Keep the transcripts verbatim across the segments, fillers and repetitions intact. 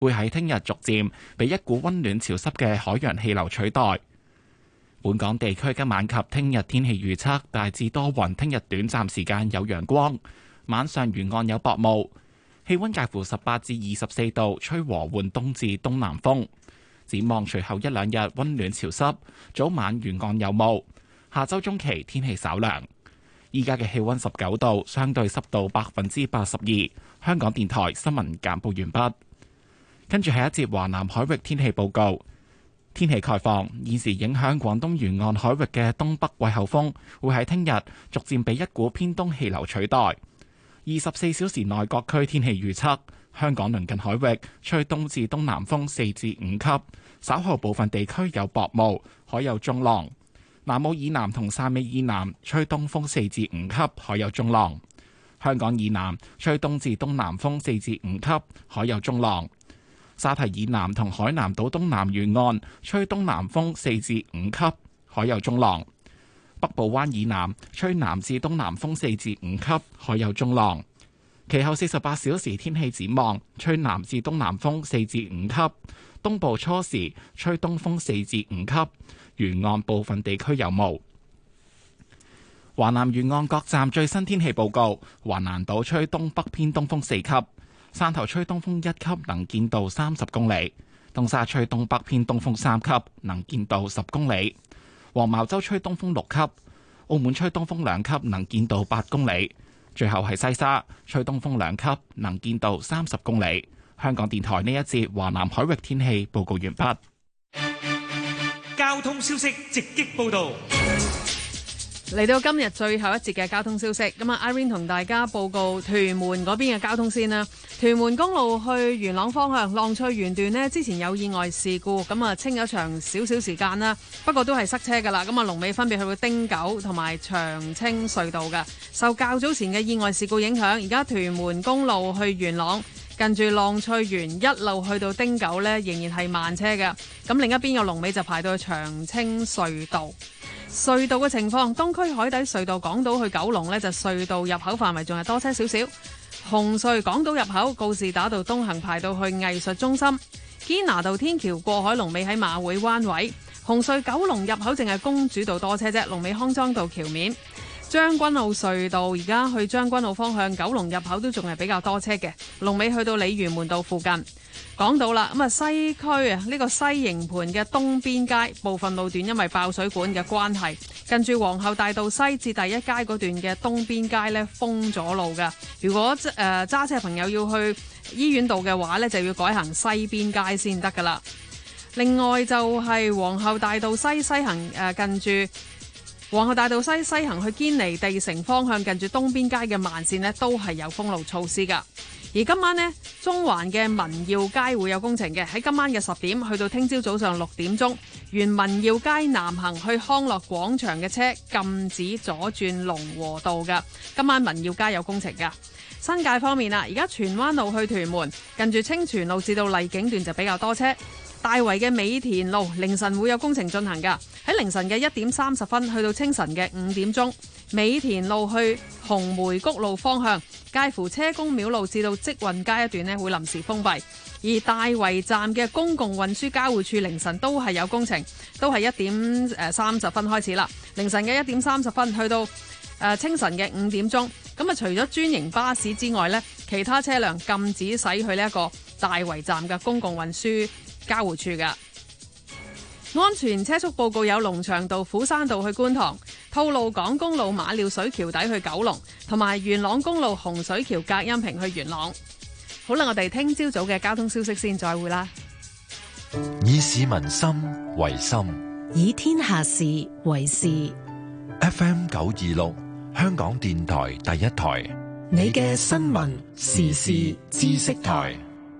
會喺聽日逐漸被一股溫暖潮濕嘅海洋氣流取代。本港地區今晚及聽日天氣預測大致多雲，聽日短暫時間有陽光，晚上沿岸有薄霧，氣溫介乎十八至二十四度，吹和緩東至東南風。展望隨後一兩日溫暖潮濕，早晚沿岸有霧。下周中期天氣稍涼。依家嘅氣溫十九度，相對濕度百分之八十二。香港電台新聞簡報完畢。跟住係一節華南海域天氣報告。天氣概況，現時影響廣東沿岸海域嘅東北季候風會喺聽日逐漸被一股偏東氣流取代。二十四小時內各區天氣預測：香港鄰近海域吹東至東南風四至五級，稍後部分地區有薄霧，海有中浪。南澳以南同汕尾以南吹東風四至五級，海有中浪。香港以南吹東至東南風四至五級，海有中浪。沙堤以南同海南島東南沿岸吹東南風四至五級，海有中浪。北部灣以南吹南至東南風四至五級，海有中浪。其後四十八小時天氣展望，吹南至東南風四至五級，東部初時吹東風四至五級，沿岸部分地區有霧。華南沿岸各站最新天氣報告：華南島吹東北偏東風四級，汕頭吹東風一級，能見度三十公里；東沙吹東北偏東風三級，能見度十公里；黃茅洲吹東風六級，澳門吹東風兩級，能見度八公里。最後係西沙吹東風兩級，能見度三十公里。香港電台呢一節華南海域天氣報告完畢。 交通消息直擊報道。 嚟到今日最後一節嘅交通消息，咁啊 Irene 同大家報告屯門嗰邊嘅交通先啦。屯門公路去元朗方向浪翠園段呢，之前有意外事故，咁啊清咗長少少時間啦，不過都係塞車噶啦。咁啊龍尾分別去到汀九同埋長青隧道嘅。受較早前嘅意外事故影響，而家屯門公路去元朗近住浪翠園一路去到汀九呢，仍然係慢車嘅。咁另一邊嘅龍尾就排到去長青隧道。隧道嘅情況，東區海底隧道港島去九龍呢，就隧道入口範圍仲係多車少少。紅隧港島入口告士打道東行排到去藝術中心，堅拿道天橋過海龍尾喺馬會灣位。紅隧九龍入口淨係公主道多車啫，龍尾康莊道橋面。將軍澳隧道而家去將軍澳方向九龍入口都仲係比較多車嘅，龍尾去到鯉魚門道附近。講到啦，咁啊西區啊呢個西營盤嘅東邊街部分路段因為爆水管嘅關係，近住皇后大道西至第一街嗰段嘅東邊街呢封咗路㗎。如果誒揸車朋友要去醫院道嘅話呢，就要改行西邊街先得噶啦。另外就係皇后大道西西行誒、呃、近住皇后大道西西行去堅尼地城方向近住東邊街嘅慢線呢，都係有封路措施噶。而今晚呢，中環嘅民耀街會有工程嘅，喺今晚嘅十點去到聽朝早上六點鐘，沿民耀街南行去康樂廣場嘅車禁止左轉龍和道㗎。今晚民耀街有工程㗎。新界方面啦，而家荃灣路去屯門近住清泉路至到麗景段就比較多車。大圍嘅美田路凌晨會有工程進行㗎，喺凌晨嘅一點三十分去到清晨嘅五點鐘，美田路去紅梅谷路方向，介乎車公廟路至到積運街一段呢會臨時封閉。而大圍站嘅公共運輸交匯處凌晨都係有工程，都係一點誒三十分開始啦。凌晨嘅一點三十分去到誒清晨嘅五點鐘，咁啊除咗專營巴士之外呢，其他車輛禁止駛去呢一個大圍站嘅公共運輸交匯處嘅。安全車速報告有龍翔道虎山道去觀塘、吐露港公路馬料水橋底去九龍，同埋元朗公路洪水橋隔音屏去元朗。好啦，我哋聽朝早嘅交通消息先，再會啦。 以市民心為心， 以天下事為事。 F M 九二六，香港電台第一台， 你嘅新聞時事知識台。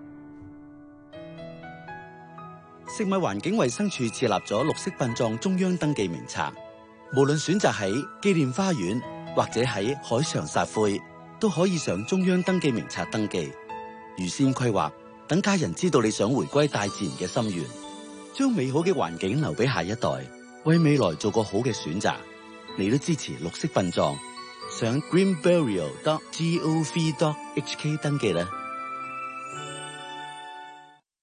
食物環境衛生署設立咗綠色殯葬中央登記名冊，無論選擇喺紀念花園或者喺海上撒灰，都可以上中央登記名冊登記。預先規劃，等家人知道你想回歸大自然嘅心願，將美好嘅環境留俾下一代，為未來做個好嘅選擇。你都支持綠色殯葬，上 greenburial dot gov dot hk 登記啦。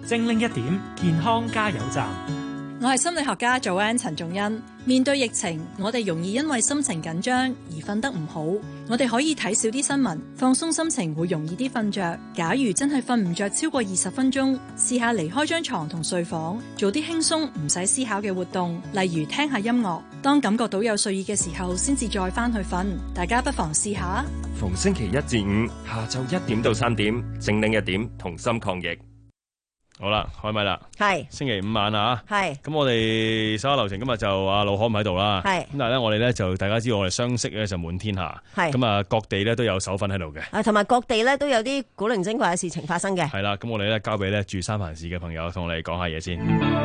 精靈一點健康加油站。 我係心理學家祖安陳仲恩。面對疫情，我哋容易因為心情緊張而瞓得唔好。我哋可以睇少啲新聞，放鬆心情會容易啲瞓着。假如真係瞓唔着超過二十分鐘，試下離開張床同睡房，做啲輕鬆唔使思考嘅活動，例如聽下音樂。當感覺到有睡意嘅時候，先至再翻去瞓。大家不妨試下。 逢星期一至五下晝一點到三點，精靈一點，同心抗疫。好啦，開咪啦， 係星期五晚啊， 係咁我哋手下留情，今日就阿老可唔喺度啦， 係咁但係咧我哋咧就大家知道我哋相識咧就滿天下， 係咁啊各地咧都有手份喺度嘅， 啊同埋各地咧都有啲古靈精怪嘅事情發生嘅， 係啦，咁我哋咧交俾咧住三藩市嘅朋友同我哋講下嘢先。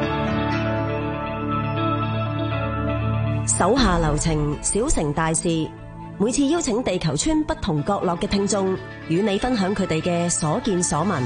手下留情，小城大事，每次邀請地球村不同角落嘅聽眾，與你分享佢哋嘅所見所聞。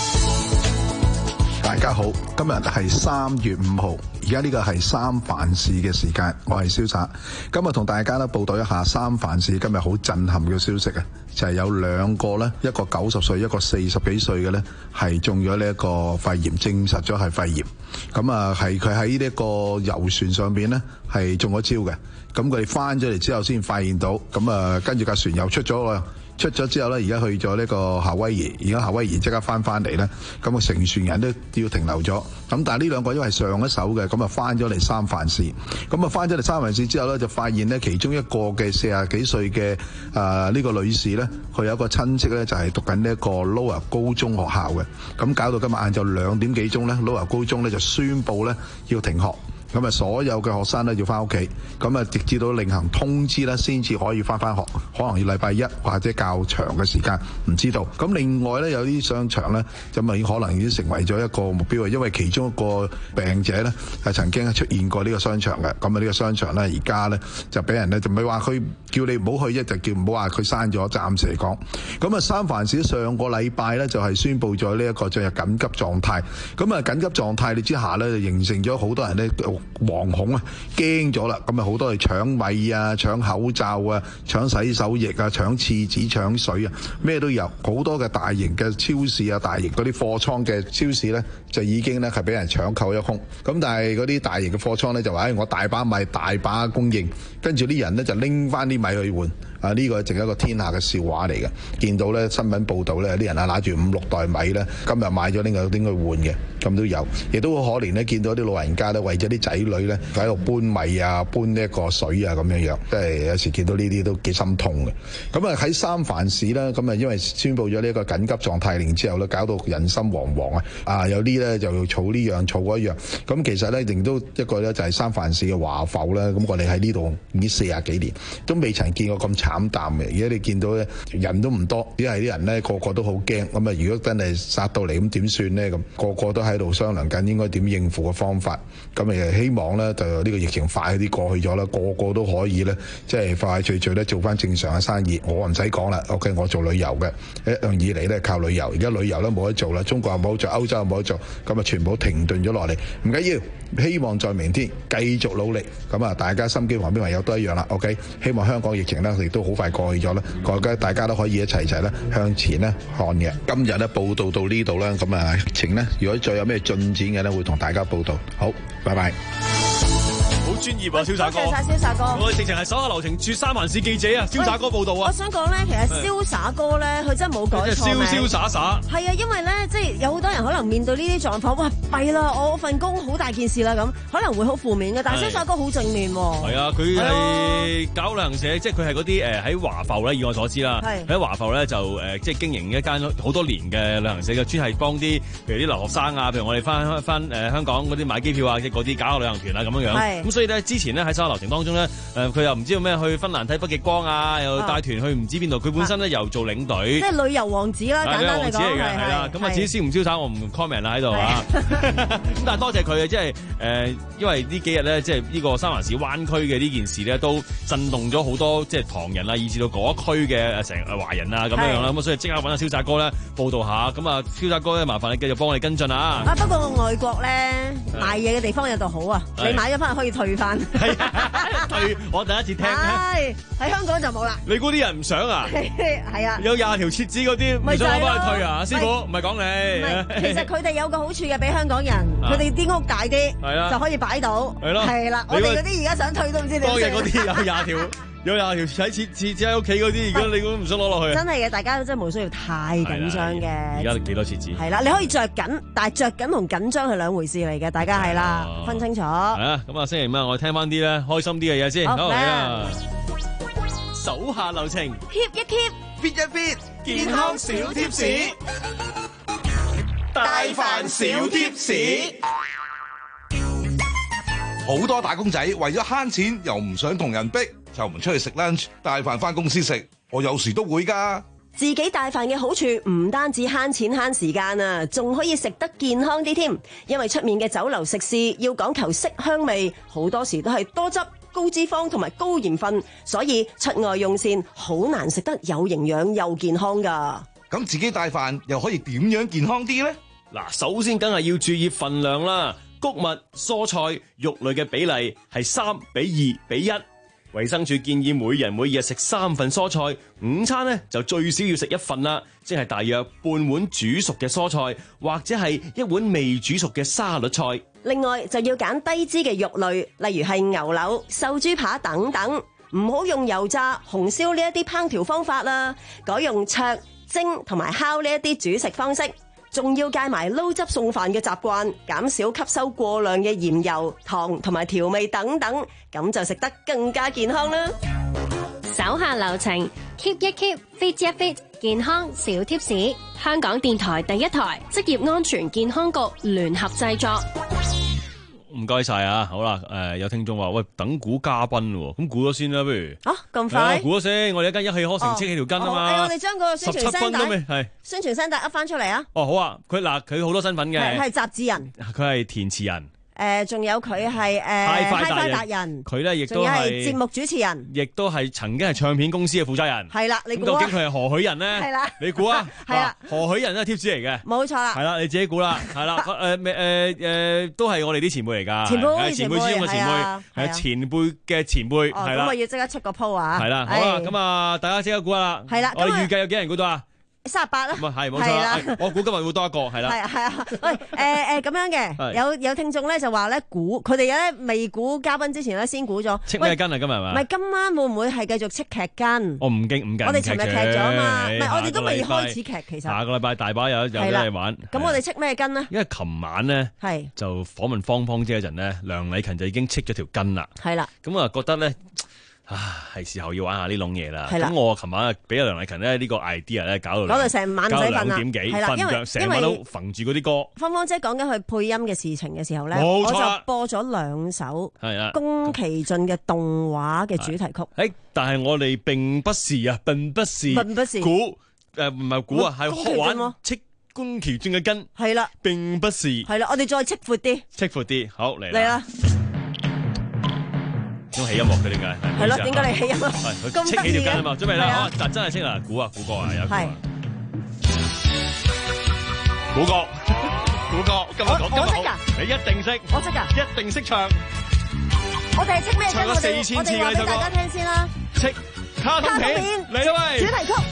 大家好，今日係三月五號，而家呢個係三藩市嘅時間，我係瀟灑。今日同大家咧報道一下三藩市今日好震撼嘅消息啊，就係、是、有兩個咧，一個九十歲，一個四十幾歲嘅咧，係中咗呢一個肺炎，證實咗係肺炎。咁啊，係佢喺呢一個遊船上邊咧，係中咗招嘅。咁佢哋翻咗嚟之後先發現到，咁啊，跟住架船又出咗啦。出咗之後咧，而家去咗呢個夏威夷，而家夏威夷即刻翻翻嚟咧，咁啊成船人都要停留咗。咁但係呢兩個因為上一手嘅，咁啊翻咗嚟三藩市，咁啊翻咗嚟三藩市之後咧，就發現咧其中一個嘅四十幾歲嘅啊呢個女士咧，佢有一個親戚咧就係讀緊呢一個 Lower 高中學校嘅，咁搞到今日晏晝兩點幾鐘咧 Lower 高中咧就宣布咧要停學。咁啊，所有嘅學生咧要翻屋企，咁啊，直至到另行通知咧，先至可以翻翻學，可能要禮拜一或者較長嘅時間，唔知道。咁另外咧，有啲商場咧，就咪可能已經成為咗一個目標，因為其中一個病者咧係曾經出現過呢個商場嘅。咁啊，呢個商場咧而家咧就俾人咧就唔係話佢叫你唔好去，一就叫唔好話佢閂咗，暫時嚟講。咁啊，三藩市上個禮拜咧就係宣布咗呢一個進入緊急狀態。咁啊，緊急狀態之下咧，就形成咗好多人咧。惶恐啊，驚咗啦！咁啊，好多係搶米啊、搶口罩啊、搶洗手液啊、搶廁紙、搶水啊，咩都有。好多嘅大型嘅超市啊、大型嗰啲貨倉嘅超市咧，就已經咧係俾人搶購一空。咁但係嗰啲大型嘅貨倉咧就話：誒、哎，我大把米、大把供應，跟住啲人咧就拎翻啲米去換。啊！呢個係淨係一個天下嘅笑話嚟嘅。見到咧新聞報道咧，啲人啊拿住五六袋米咧，今日買咗拎去拎去換嘅，咁都有。亦都好可憐咧，見到啲老人家咧為咗啲仔女咧喺度搬米啊、搬呢一個水啊咁樣樣，即係有時見到呢啲都幾心痛嘅。咁啊喺三藩市啦，咁啊因為宣布咗呢一個緊急狀態令之後咧，搞到人心惶惶啊！啊有啲咧就要儲呢樣儲嗰樣。咁其實咧亦都一個咧就係三藩市嘅華埠啦。咁我哋喺呢度已經四十幾年，都未曾見過咁慘淡嘅。而家你見到咧人都唔多，只係啲人咧個個都好驚。咁啊，如果真係殺到嚟咁點算咧？咁個個都喺度商量緊應該點應付嘅方法。咁誒希望咧就呢個疫情快啲過去咗啦，個個都可以咧即係快快脆脆咧做翻正常嘅生意。我唔使講啦 ，OK， 我做旅遊嘅，一向以嚟咧靠旅遊，而家旅遊都冇得做啦，中國又冇做，歐洲又冇得做，咁啊全部停頓咗落嚟。唔緊要，希望在明天繼續努力。咁啊，大家心機旁邊朋友都一樣啦 ，OK。希望香港疫情咧亦都好快過去咗啦，大家大家都可以一齊齊咧向前咧看嘅。今日咧報道到呢度啦，咁啊疫情咧，如果再有咩進展嘅咧，會同大家報道。好，拜拜。 好專業啊，瀟灑哥！ 多謝晒瀟灑哥。 我哋直情係手下留情駐三藩市記者啊，瀟灑哥報道啊！ 我想講咧，其實瀟灑哥咧，佢真係冇改錯名。 瀟瀟灑灑。係啊，因為咧，即係有好多人可能面對呢啲狀況，哇弊啦！我份工好大件事啦，咁可能會好負面嘅。但係瀟灑哥好正面喎。係啊，佢係搞旅行社，即係佢係嗰啲誒喺華埠咧，以我所知啦，喺華埠咧就誒即係經營一間好多年嘅旅行社嘅，專係幫啲譬如啲留學生啊，譬如我哋翻翻誒香港嗰啲買機票啊，即係嗰啲搞旅行團啊咁樣樣。咁所以咧，之前咧喺手下流程當中咧，誒佢又唔知道咩去芬蘭睇北極光啊，又帶團去唔知邊度。佢本身咧又做領隊， 即係旅遊王子啦，簡單嚟講係啦。咁啊，至於瀟唔瀟灑，我唔 comment 啦喺度啊。咁但係多謝佢啊，即係誒，因為呢幾日咧，即係呢個三藩市灣區嘅呢件事咧，都震動咗好多即係唐人啊，以至到嗰一區嘅成誒華人啊咁樣樣啦。咁所以即刻揾阿瀟灑哥咧報導下。咁啊，瀟灑哥咧麻煩你繼續幫我哋跟進啊。 啊，不過外國咧賣嘢嘅地方有度好啊，你買咗翻去可以退退翻。 係退，我第一次聽。 係喺香港就冇啦。 你估啲人唔想啊？ 係啊。 有廿條設置嗰啲，唔想我幫佢退啊？師傅，唔係講你。 唔係，其實佢哋有個好處嘅，比香港人，佢哋啲屋大啲， 係啦， 就可以擺到。 係咯。係啦，我哋嗰啲而家想退都唔知點。 當日嗰啲有廿條。有廿條喺設設置喺屋企嗰啲，而家你都唔想攞落去。 真係嘅，大家真係冇需要太緊張嘅。 而家幾多設置？ 係啦，你可以着緊，但係着緊同緊張係兩回事嚟嘅，大家係啦，分清楚。係啊，咁啊，星期五啊，我哋聽翻啲咧開心啲嘅嘢先。好嚟啊！手下留情 ，keep 一 keep，fit 一 fit， 健康小貼士，大飯小貼士。好多打工仔為咗慳錢，又唔想同人逼，就唔出去食 lunch， 帶飯翻公司食。我有時都會㗎。 自己帶飯嘅好處唔單止慳錢慳時間啊，仲可以食得健康啲添。因為出面嘅酒樓食肆要講求色香味，好多時都係多汁、高脂肪同埋高鹽分，所以出外用膳好難食得有營養又健康㗎。 咁自己帶飯又可以點樣健康啲呢？ 嗱，首先梗係要注意份量啦。穀物、蔬菜、肉類嘅比例係三比二比一。衛生署建議每人每日食三份蔬菜，午餐呢就最少要食一份啦，即係大約半碗煮熟嘅蔬菜，或者係一碗未煮熟嘅沙律菜。 另外就要揀低脂嘅肉類，例如係牛柳、瘦豬扒等等，唔好用油炸、紅燒呢一啲烹調方法啦，改用灼、蒸同埋烤呢一啲煮食方式。仲要戒埋撈汁送飯嘅習慣，減少吸收過量嘅鹽油、糖同埋調味等等，咁就食得更加健康啦。 手下留情 ，keep 一 keep，fit 一 fit， 健康小貼士。香港電台第一台，職業安全健康局聯合製作。 唔該晒啊！好啦，誒、呃、有聽眾話喂，等估嘉賓喎，咁估咗先啦，不如啊咁快？ 估咗先，我哋一間一氣呵成戚起條筋啊嘛！ 哦哦、我哋將個宣傳聲帶係宣傳聲帶噏翻出嚟啊！ 哦，好啊，佢嗱佢好多身份嘅， 係雜誌人， 佢係填詞人。 誒，仲有佢係誒 Hi-Fi 達人， 佢咧亦都係節目主持人， 亦都係曾經係唱片公司嘅負責人。 係啦，你估究竟佢係何許人呢？ 係啦， 你估啊？ 係啦， 何許人都係貼士嚟嘅， 冇錯啦。 係啦，你自己估啦。係啦，誒誒誒，都係我哋啲前輩嚟㗎。 前輩， 前輩之中嘅前輩，係前輩嘅前輩。係啦， 咁我要即刻出個 po 啊！ 係啦，好啦，咁啊，大家即刻估啦。 係啦， 我哋預計有幾人估到啊？ 三十八啦， 唔係冇錯啦，我估今日會多一個，係啦。 係啊係啊，喂誒誒咁樣嘅，有有聽眾咧就話咧估，佢哋咧未估嘉賓之前咧先估咗。 戚咩筋啊？今日係嘛？ 唔係今晚會唔會係繼續戚劇筋？ 我唔驚唔緊， 我哋尋日劇咗啊嘛，唔係我哋都未開始劇，其實下個禮拜大把有有得嚟玩。 咁我哋戚咩筋呢？ 因為琴晚咧係就訪問芳芳姐嗰陣咧，梁禮勤就已經戚咗條筋啦。係啦，咁啊覺得咧。啊，係時候要玩下呢種嘢啦。咁我琴晚啊，俾阿梁麗勤咧呢個 idea 咧，搞到搞到成晚唔使瞓啦， 兩點幾瞓唔着，成晚都揈住嗰啲歌。 芳芳姐講緊佢配音嘅事情嘅時候咧，我就播咗兩首宮崎駿嘅動畫嘅主題曲。 誒，但係我哋並不是啊，並不是， 並不是估誒，唔係估啊，係學玩戚宮崎駿嘅根。 係啦， 並不是。 係啦，我哋再戚闊啲， 戚闊啲，好嚟嚟啦。 都起音樂嘅點解？ 係咯，點解你起音樂？ 係佢戚起條筋啊嘛，準備啦，好，就真係戚啦，估啊，估歌啊，有估啊，估歌，估歌，今日講今日好，你一定識， 我識㗎， 一定識唱。 我哋係戚咩？ 唱咗四千次嘅呢首歌， 大家聽先啦。 戚卡通片嚟啦喂！ 主題曲。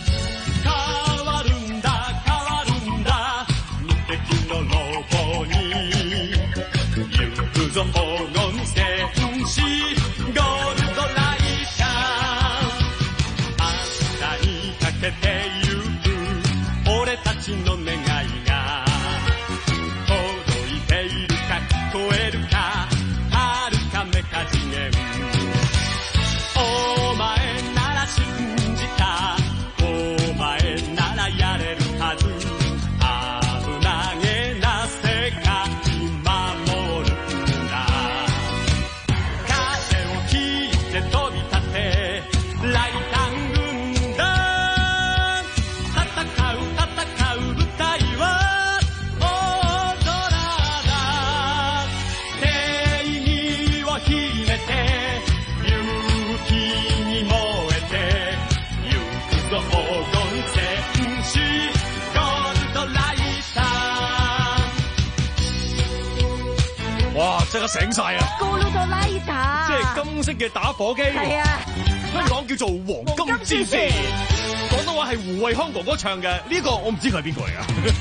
即刻醒晒啊！ 高魯多拉塔， 即係金色嘅打火機。 係啊， 香港叫做黃金戰士。廣東話係胡慧康哥哥唱嘅，呢個我唔知佢係邊個嚟㗎。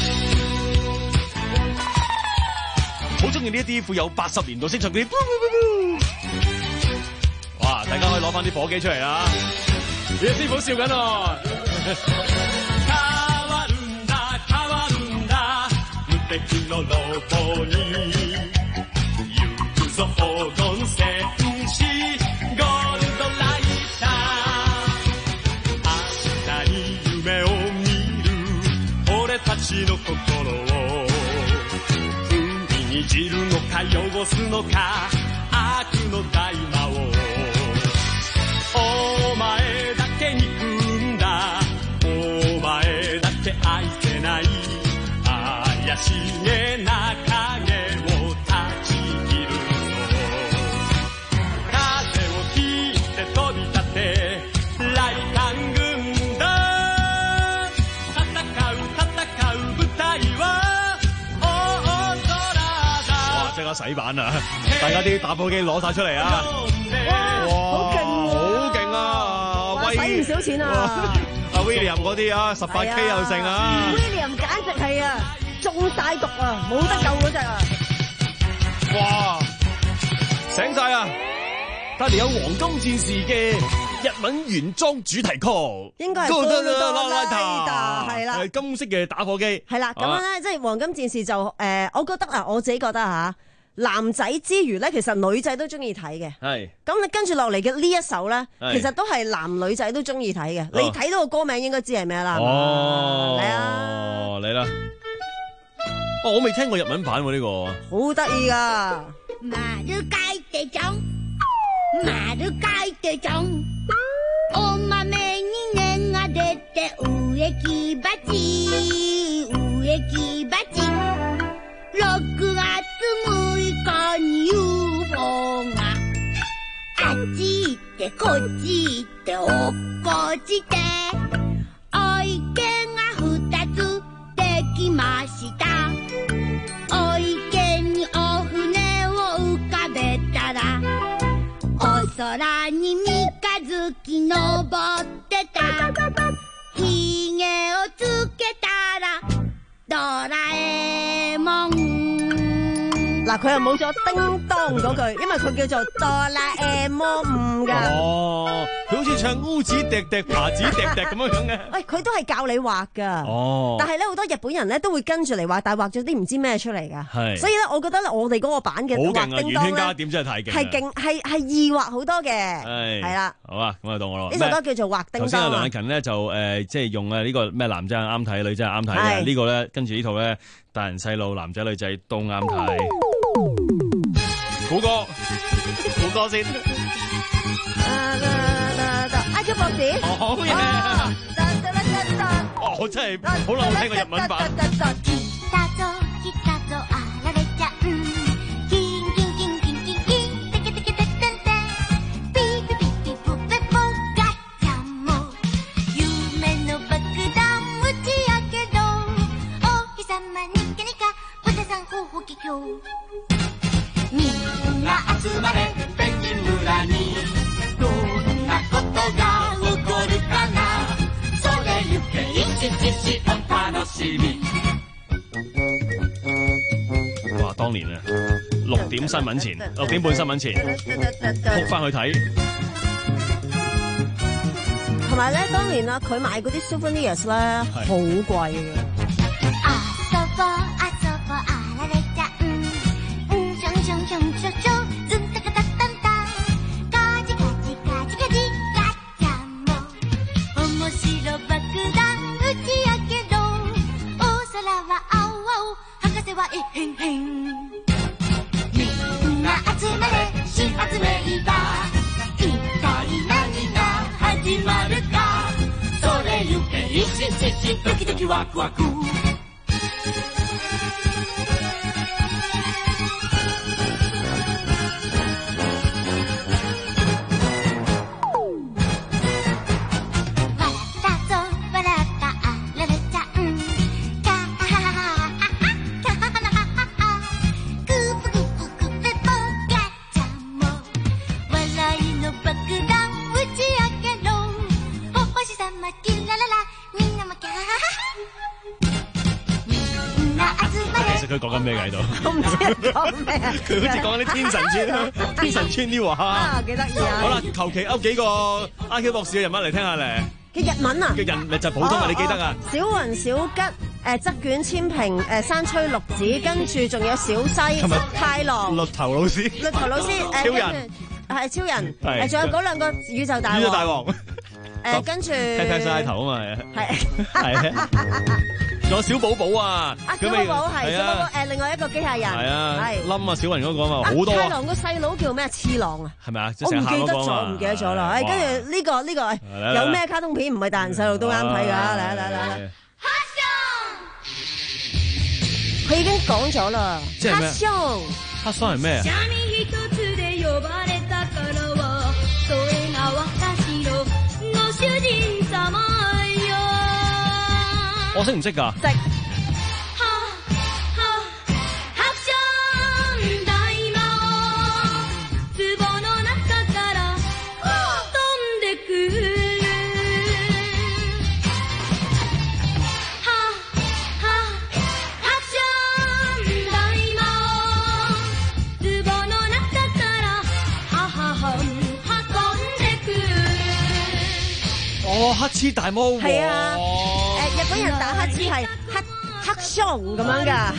好中意呢一啲富有八十年代色彩嗰啲。哇！大家可以攞翻啲火機出嚟啦。你師傅笑緊喎。散るのか汚すのか悪の大魔王お前だけ憎んだお前だけ愛せない怪しげな影を断ち切るぞ風を切って飛び立て来艦軍団戦う戦う舞台は即刻洗版啊！大家啲打火機攞晒出嚟啊！ 哇，好勁喎！ 好勁啊！ 使唔少錢啊！ 阿 William 嗰啲啊，十八 K 又剩啊 ！William 簡直係啊，中晒毒啊，冇得救嗰隻啊！ 哇！醒晒啊！帶嚟有黃金戰士嘅日文原裝主題曲， 應該係高魯多拉塔，係啦， 係金色嘅打火機， 係啦。咁樣咧，即係黃金戰士就誒、呃，我覺得啊，我自己覺得嚇，男仔之餘咧，其實女仔都中意睇嘅。係。咁你跟住落嚟嘅呢一首咧，其實都係男女仔都中意睇嘅。你睇到個歌名應該知係咩啦？ 哦， 嚟啊！ 嚟啦！哦，我未聽過日文版喎呢個。 好得意噶！ 丸書いてちょん丸書いてちょんお豆に根が出て植木鉢植木鉢ろくがつむいかに ユーフォー があっち行ってこっち行って落っこちてお池がふたつできましたお池にお船を浮かべたらお空に三日月登ってたひげをつけたらドラえもん嗱，佢又冇咗叮當嗰句，因為佢叫做哆啦 A 夢噶。 哦，佢好似唱烏子滴滴爬子滴滴咁樣樣嘅。 喂，佢都係教你畫噶。哦。但係咧，好多日本人咧都會跟住嚟畫，但係畫咗啲唔知咩出嚟噶。係。所以咧，我覺得咧，我哋嗰個版嘅畫叮當咧，點真係太勁，係勁，係係易畫好多嘅。係。係啦。好啊，咁啊到我咯。呢首歌叫做畫叮當。頭先阿梁偉勤咧就誒，即係用誒呢個咩男仔啱睇，女仔啱睇嘅。呢個咧跟住呢套咧，大人細路、男仔女仔都啱睇。估歌，估歌先。I Q 博士，好嘢！哦，我真係好耐冇聽過日文版。みんな集まれペンギン村にどんなことが起こるかなそれゆけ一日お楽しみ。哇！當年啊，六點新聞前，六點半新聞前，撲翻去睇。 同埋咧，當年啊，佢買嗰啲 souvenirs 咧，好貴嘅。 ドキドキワクワク緊咩㗎喺度？ 我唔知講咩啊！ 佢好似講緊啲天神村、天神村啲話。 啊，幾得意啊！ 好啦，求其噏幾個 I Q 博士嘅人物嚟聽下嚟。 嘅日文啊！ 嘅人咪就普通啊，你記得啊？ 小雲小吉。誒側卷千平，誒山吹綠子，跟住仲有小西、太郎、 綠頭老師、 綠頭老師，誒超人係超人，誒仲有嗰兩個宇宙大王， 宇宙大王， 誒跟住踢踢晒頭啊嘛， 係係，仲有小寶寶啊， 啊小寶寶係小寶寶，誒另外一個機械人係啊， 係冧啊小雲嗰個啊嘛，好多啊， 太郎個細佬叫咩？次郎啊， 係咪啊？ 我唔記得咗，唔記得咗啦，誒跟住呢個呢個有咩卡通片唔係大人細路都啱睇㗎？嚟嚟嚟嚟！佢已經講咗啦， 即係咩？ 黑箱， 黑箱係咩啊？我識唔識㗎？ 識。 哦，黑黐大魔王係啊，誒日本人打黑黐係黑黑箱咁樣㗎。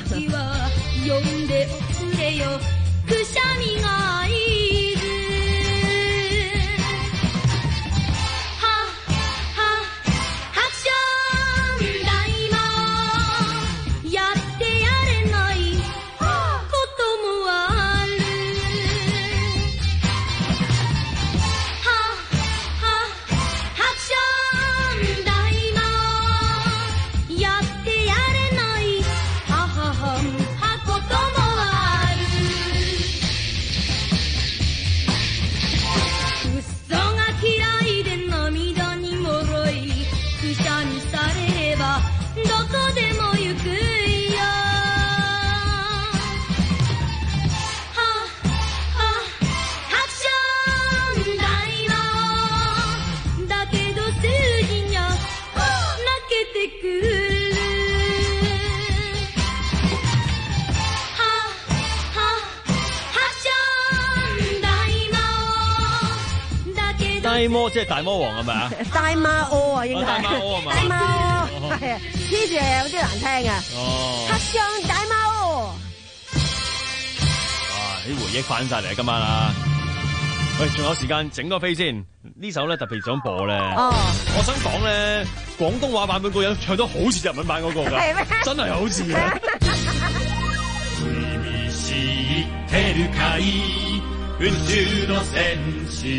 大魔即係大魔王係咪啊？ 大媽柯啊，應該係。 大媽柯係嘛？ 大媽柯係啊，黐住係有啲難聽啊。 哦。 黑箱大媽柯。 哇！啲回憶翻晒嚟今晚啦。喂，仲有時間整多飛先。呢首咧特別想播咧。 哦。 我想講咧，廣東話版本個人唱得好似日文版嗰個㗎。 係咩？ 真係好似啊！宇宙の戦士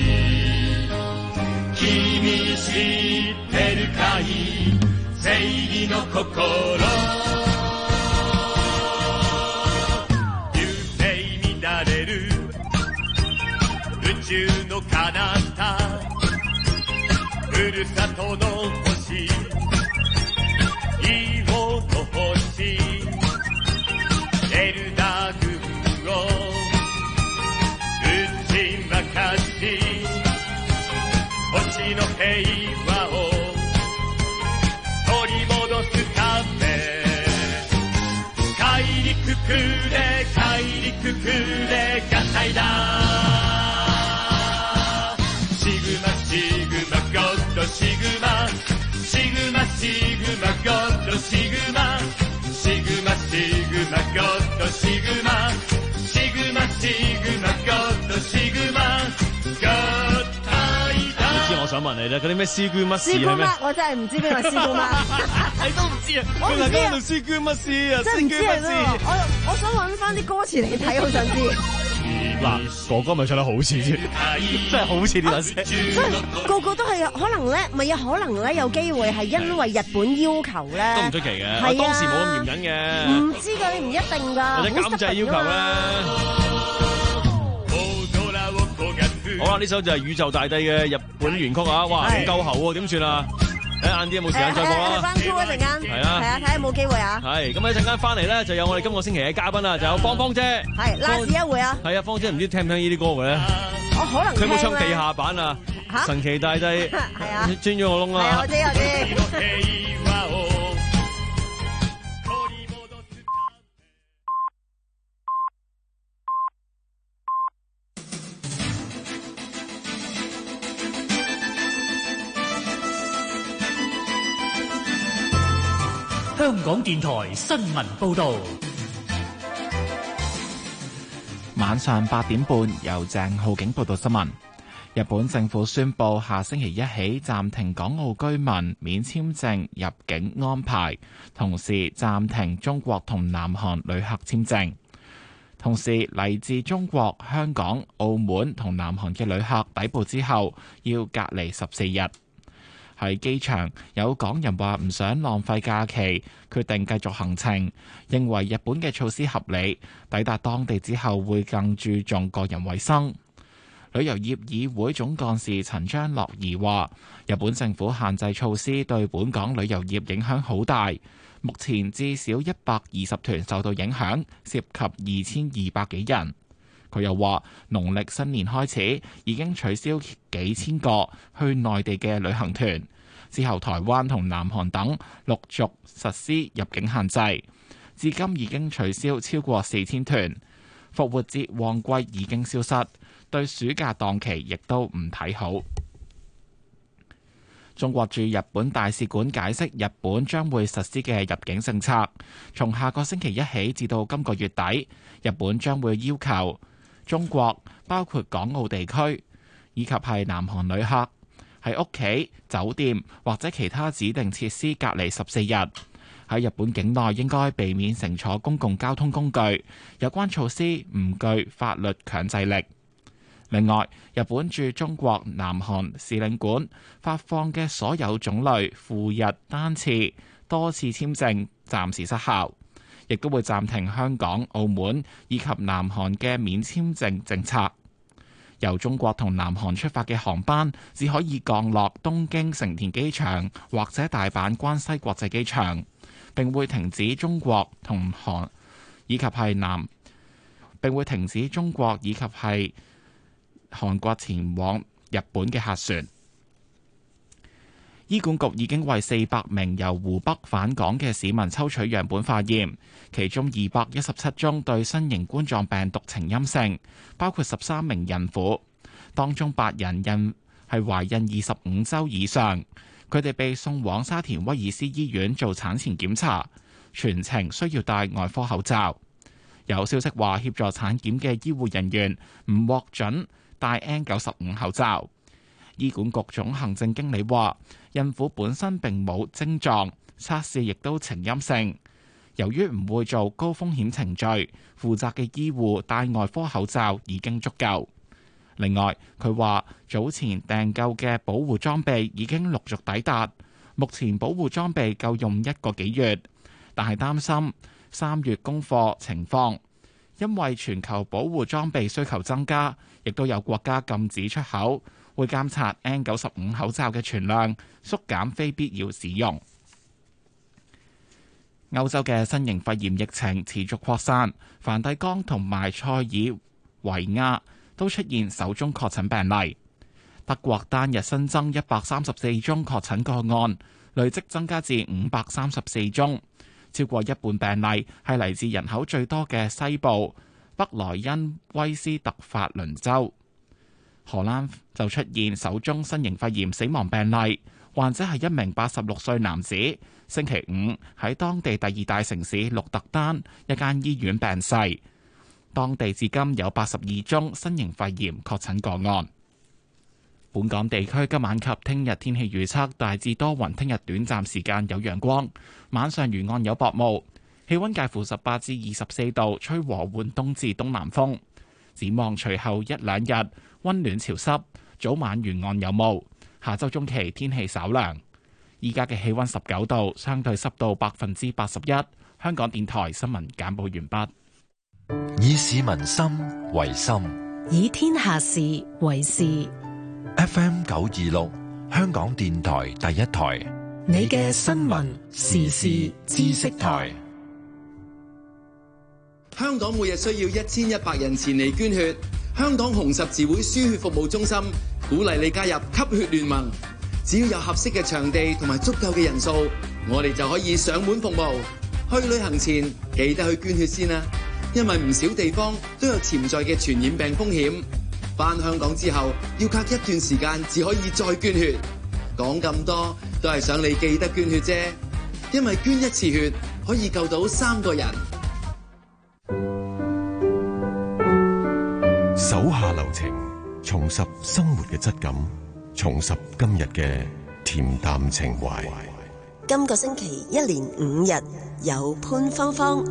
君知ってるかい正義の心流星乱れる宇宙の彼方ふるさとの星色の星エルダー軍を星の平和を取り戻すため大陸空で大陸空で合体だシグマシグマゴッドシグマシグマシグマゴッドシグマシグマシグマゴッドシグマシグマシグマゴッドシグマ我想問你咧，嗰啲咩師姑乜事係咩？ 我真係唔知邊個師姑乜， 你都唔知啊！ 我唔知啊！ 師姑乜事啊？ 真係唔知係咩？我我想揾翻啲歌詞嚟睇，好想知。 嗱，哥哥咪唱得好似啫，真係好似呢首歌。 所以個個都係可能咧，咪有可能咧有機會係因為日本要求咧， 都唔出奇嘅。係啊，當時冇咁嚴謹嘅。 唔知㗎，你唔一定㗎。 或者監製要求咧。好啦，呢首就係宇宙大帝嘅日本原曲啊！哇，唔夠喉喎，點算啊？睇晏啲有冇時間再播啦。 翻 Q 一陣間。係啊。 係啊，睇下有冇機會啊。 係，咁一陣間翻嚟咧，就有我哋今個星期嘅嘉賓啦，就有芳芳姐。 係，拉屎一會啊。 係啊，芳姐唔知聽唔聽呢啲歌嘅咧？ 我可能聽佢有冇唱地下版啊？ 嚇！ 神奇大帝。係啊。 鑽咗個窿啊！ 係啊，我知我知。 香港電台新聞報道。 晚上八點半，由鄭浩景報道新聞。日本政府宣布下星期一起暫停港澳居民免簽證入境安排，同時暫停中國同南韓旅客簽證。同時，嚟自中國、香港、澳門同南韓嘅旅客抵埗之後要隔離十四日。喺機場，有港人話唔想浪費假期，決定繼續行程，認為日本嘅措施合理。抵達當地之後會更注重個人衛生。旅遊業議會總幹事陳張樂儀話，日本政府限制措施對本港旅遊業影響好大，目前至少一百二十團受到影響，涉及二千二百幾人。佢又話，農曆新年開始已經取消幾千個去內地嘅旅行團，之後台灣同南韓等陸續實施入境限制，至今已經取消超過四千團。復活節旺季已經消失，對暑假檔期亦都唔睇好。中國駐日本大使館解釋，日本將會實施嘅入境政策，從下個星期一起至到今個月底，日本將會要求中國包括港澳地區以及係南韓旅客喺屋企、酒店或者其他指定設施隔離十四日。喺日本境內應該避免乘坐公共交通工具，有關措施唔具法律強制力。另外，日本駐中國南韓使領館發放嘅所有種類赴日單次、多次簽證暫時失效，亦都會暫停香港、澳門以及南韓嘅免簽證政策。由中國同南韓出發嘅航班只可以降落東京成田機場或者大阪關西國際機場，並會停止中國同韓以及係南並會停止中國以及係韓國前往日本嘅客船。醫管局已經為四百名由湖北返港嘅市民抽取樣本化驗，其中二百一十七宗對新型冠狀病毒呈陰性，包括十三名孕婦，當中八人孕係懷孕二十五週以上，佢哋被送往沙田威爾斯醫院做產前檢查，全程需要戴外科口罩。有消息話，協助產檢嘅醫護人員唔獲准戴 N 九十五 口罩。醫管局總行政經理話，孕婦本身並冇症狀，測試亦都呈陰性。由於唔會做高風險程序，負責嘅醫護戴外科口罩已經足夠。另外，佢話早前訂購嘅保護裝備已經陸續抵達，目前保護裝備夠用一個幾月，但係擔心三月供貨情況，因為全球保護裝備需求增加，亦都有國家禁止出口，會監察 N 九十五 口罩嘅存量，縮減非必要使用。歐洲嘅新型肺炎疫情持續擴散，梵蒂岡同埋塞爾維亞都出現首宗確診病例。德國單日新增一百三十四宗確診個案，累積增加至五百三十四宗，超過一半病例係嚟自人口最多嘅西部北萊茵威斯特法倫州。荷蘭就出現首宗新型肺炎死亡病例，患者係一名八十六歲男子，星期五喺當地第二大城市鹿特丹一間醫院病逝。當地至今有八十二宗新型肺炎確診個案。本港地區今晚及聽日天氣預測大致多雲，聽日短暫時間有陽光，晚上沿岸有薄霧，氣溫介乎十八至二十四度，吹和緩東至東南風。展望隨後一兩日溫暖潮濕，早晚沿岸有霧。下周中期天氣稍涼。依家嘅氣溫十九度，相對濕度百分之八十一。香港電台新聞簡報完畢。 以市民心為心， 以天下事為事。 F M 九二六，香港電台第一台， 你嘅新聞時事知識台。 香港每日需要一千一百人前嚟捐血。香港紅十字會輸血服務中心鼓勵你加入吸血聯盟。只要有合適嘅場地同埋足夠嘅人數，我哋就可以上門服務。去旅行前記得去捐血先啦，因為唔少地方都有潛在嘅傳染病風險。返香港之後要隔一段時間至可以再捐血。講咁多都係想你記得捐血啫。 因為捐一次血可以救到三個人。 手下留情，重拾生活嘅質感，重拾今日嘅恬淡情懷。 今個星期一連五日有潘芳芳。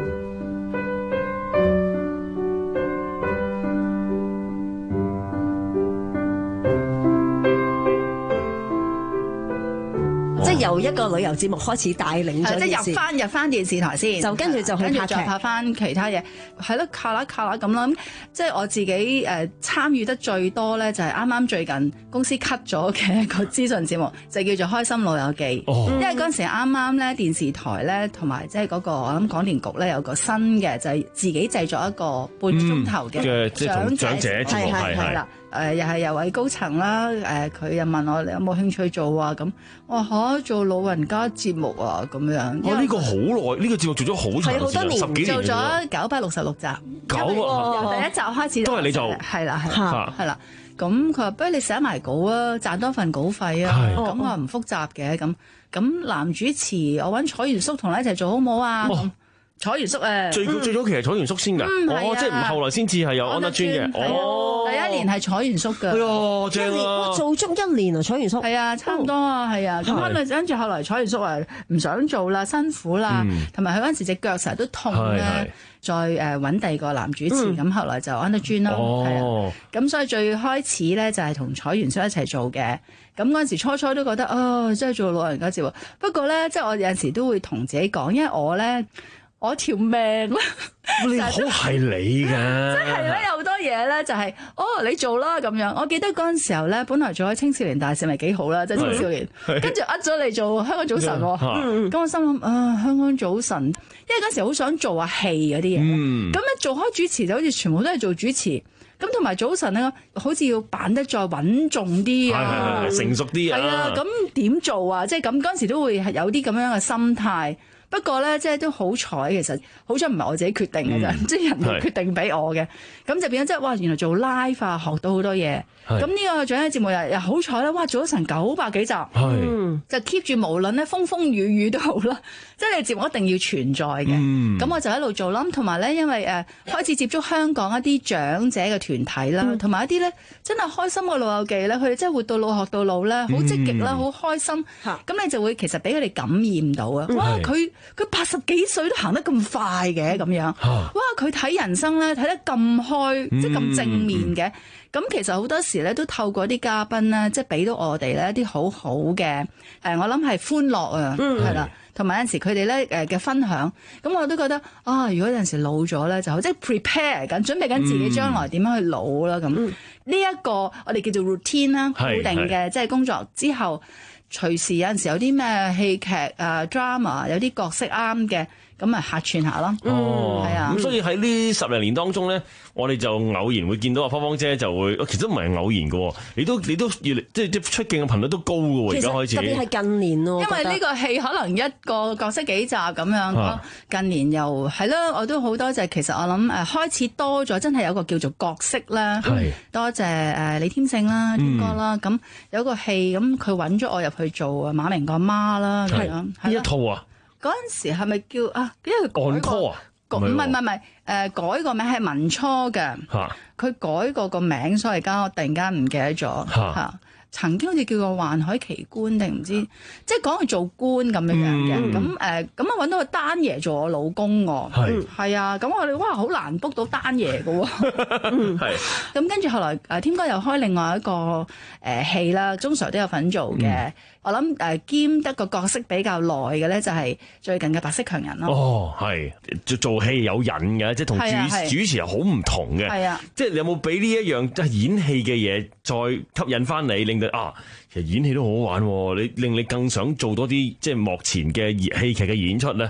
由一個旅遊節目開始帶領咗， 即係入翻入翻電視台先， 就跟住就去拍劇， 再拍翻其他嘢，係咯，卡啦卡啦咁啦。咁即係我自己誒、呃、參與得最多咧，就係啱啱最近公司 cut 咗嘅一個資訊節目，就叫做《開心老友記》。哦、因為嗰陣時啱啱咧電視台咧同埋即係嗰個我諗廣電局咧有個新嘅，就係、是、自己製作一個半鐘頭嘅長者節目，係係啦。誒、呃、又係有位高層啦，誒、呃、佢又問我你有冇興趣做啊？咁我話嚇做老人家節目啊咁樣。 哇！呢、呢個好耐，呢、呢個節目做咗好長時間，十幾年做咗九百六十六集， 九由第一集開始都係你做， 係啦係啦係啦。咁佢話不如你寫埋稿啊，賺多份稿費啊。咁我話唔複雜嘅咁。咁男主持我揾楚元叔同你一齊做好唔好啊？哦楚元叔誒， 最最早期係楚元叔先㗎，哦，即係唔後來先至係有安德尊嘅，哦， 第一年係楚元叔㗎， 哎呀正啊， 做足一年啊，楚元叔係啊，差唔多啊，係啊，咁跟住跟住後來楚元叔話唔想做啦，辛苦啦，同埋佢嗰陣時隻腳成日都痛咧，再誒揾第二個男主持，咁後來就安德尊咯，係啊，咁所以最開始咧就係同楚元叔一齊做嘅，咁嗰陣時初初都覺得啊，真係做老人家節目，不過咧即係我有陣時都會同自己講，因為我咧。我條命咧， 你好係你㗎， 即係咧有好多嘢咧就係、是、哦你做啦咁樣。我記得嗰陣時候咧，本來做咗青少年大使咪幾好啦，即係青少年，跟住呃咗你做香港早晨喎。咁、嗯、我心諗啊，香港早晨，因為嗰陣時好想做下戲嗰啲嘢，咁咧、嗯、做開主持就好似全部都係做主持，咁同埋早晨咧好似要扮得再穩重啲啊， 成熟啲啊， 係啊，咁點做啊？即係咁嗰陣時都會係有啲咁樣嘅心態。不過咧，即係都好彩，其實好彩唔係我自己決定嘅啫，嗯、即係人哋決定俾我嘅。咁就變咗即係哇，原來做 live 啊，學到好多嘢。咁呢個獎嘅節目又又好彩啦，哇，做咗成九百幾集，嗯、就 keep 住無論咧風風雨雨都好啦，即係你節目一定要存在嘅。咁、嗯、我就一路做啦，同埋咧，因為誒、呃、開始接觸香港一啲長者嘅團體啦，同埋、嗯、一啲咧真係開心嘅老友記咧，佢哋真係活到老學到老咧，好積極啦，好、嗯、開心。咁、嗯、你就會其實俾佢哋感染到啊！哇，佢佢八十幾歲都行得咁快嘅咁樣，哇！佢睇人生咧睇得咁開，即係咁正面嘅。咁其實好多時咧都透過啲嘉賓咧，即係俾到我哋咧一啲好好嘅誒，我諗係歡樂啊，係啦、嗯，同埋有陣時佢哋咧誒嘅分享，咁我都覺得啊，如果有陣時老咗咧，就好即係 prepare 緊，準備緊自己將來點樣去老啦咁。呢一、嗯、個我哋叫做 routine 啦，固定嘅即係工作之後，隨時有陣時有啲咩戲劇啊 drama， 有啲角色啱嘅。咁咪客串下咯， 哦， 係啊。 咁所以喺呢十零年當中咧，我哋就偶然會見到阿芳芳姐就會，其實唔係偶然嘅，你都你都越嚟即係啲出鏡嘅頻率都高嘅喎，而家開始。 特別係近年咯， 因為呢個戲可能一個角色幾集咁樣，啊、近年又係咯，我都好多謝。其實我諗誒開始多咗，真係有個叫做角色啦。係多謝誒李添勝啦、添哥啦，咁、嗯、有個戲咁佢揾咗我入去做馬明個媽啦，咁樣呢一套啊。 嗰陣時係咪叫啊？因為佢改個唔係唔係唔係誒改個名係民初嘅，佢改過個名，所以而家我突然間唔記得咗嚇。曾經好似叫個宦海奇官定唔知，即係講佢做官咁樣樣嘅。咁誒咁啊揾到個丹爺做我老公喎。係係啊，咁我哋哇好難 book 到丹爺嘅喎。係咁跟住後來誒添哥又開另外一個誒戲啦，鍾 Sir 都有份做嘅。我諗誒兼得個角色比較耐嘅咧，就係最近嘅白色強人咯。哦，係做做戲有癮嘅，即係同主主持又好唔同嘅。係啊，即係你有冇俾呢一樣即係演戲嘅嘢再吸引翻你，令到啊，其實演戲都好好玩，你令你更想做多啲即係幕前嘅戲劇嘅演出咧？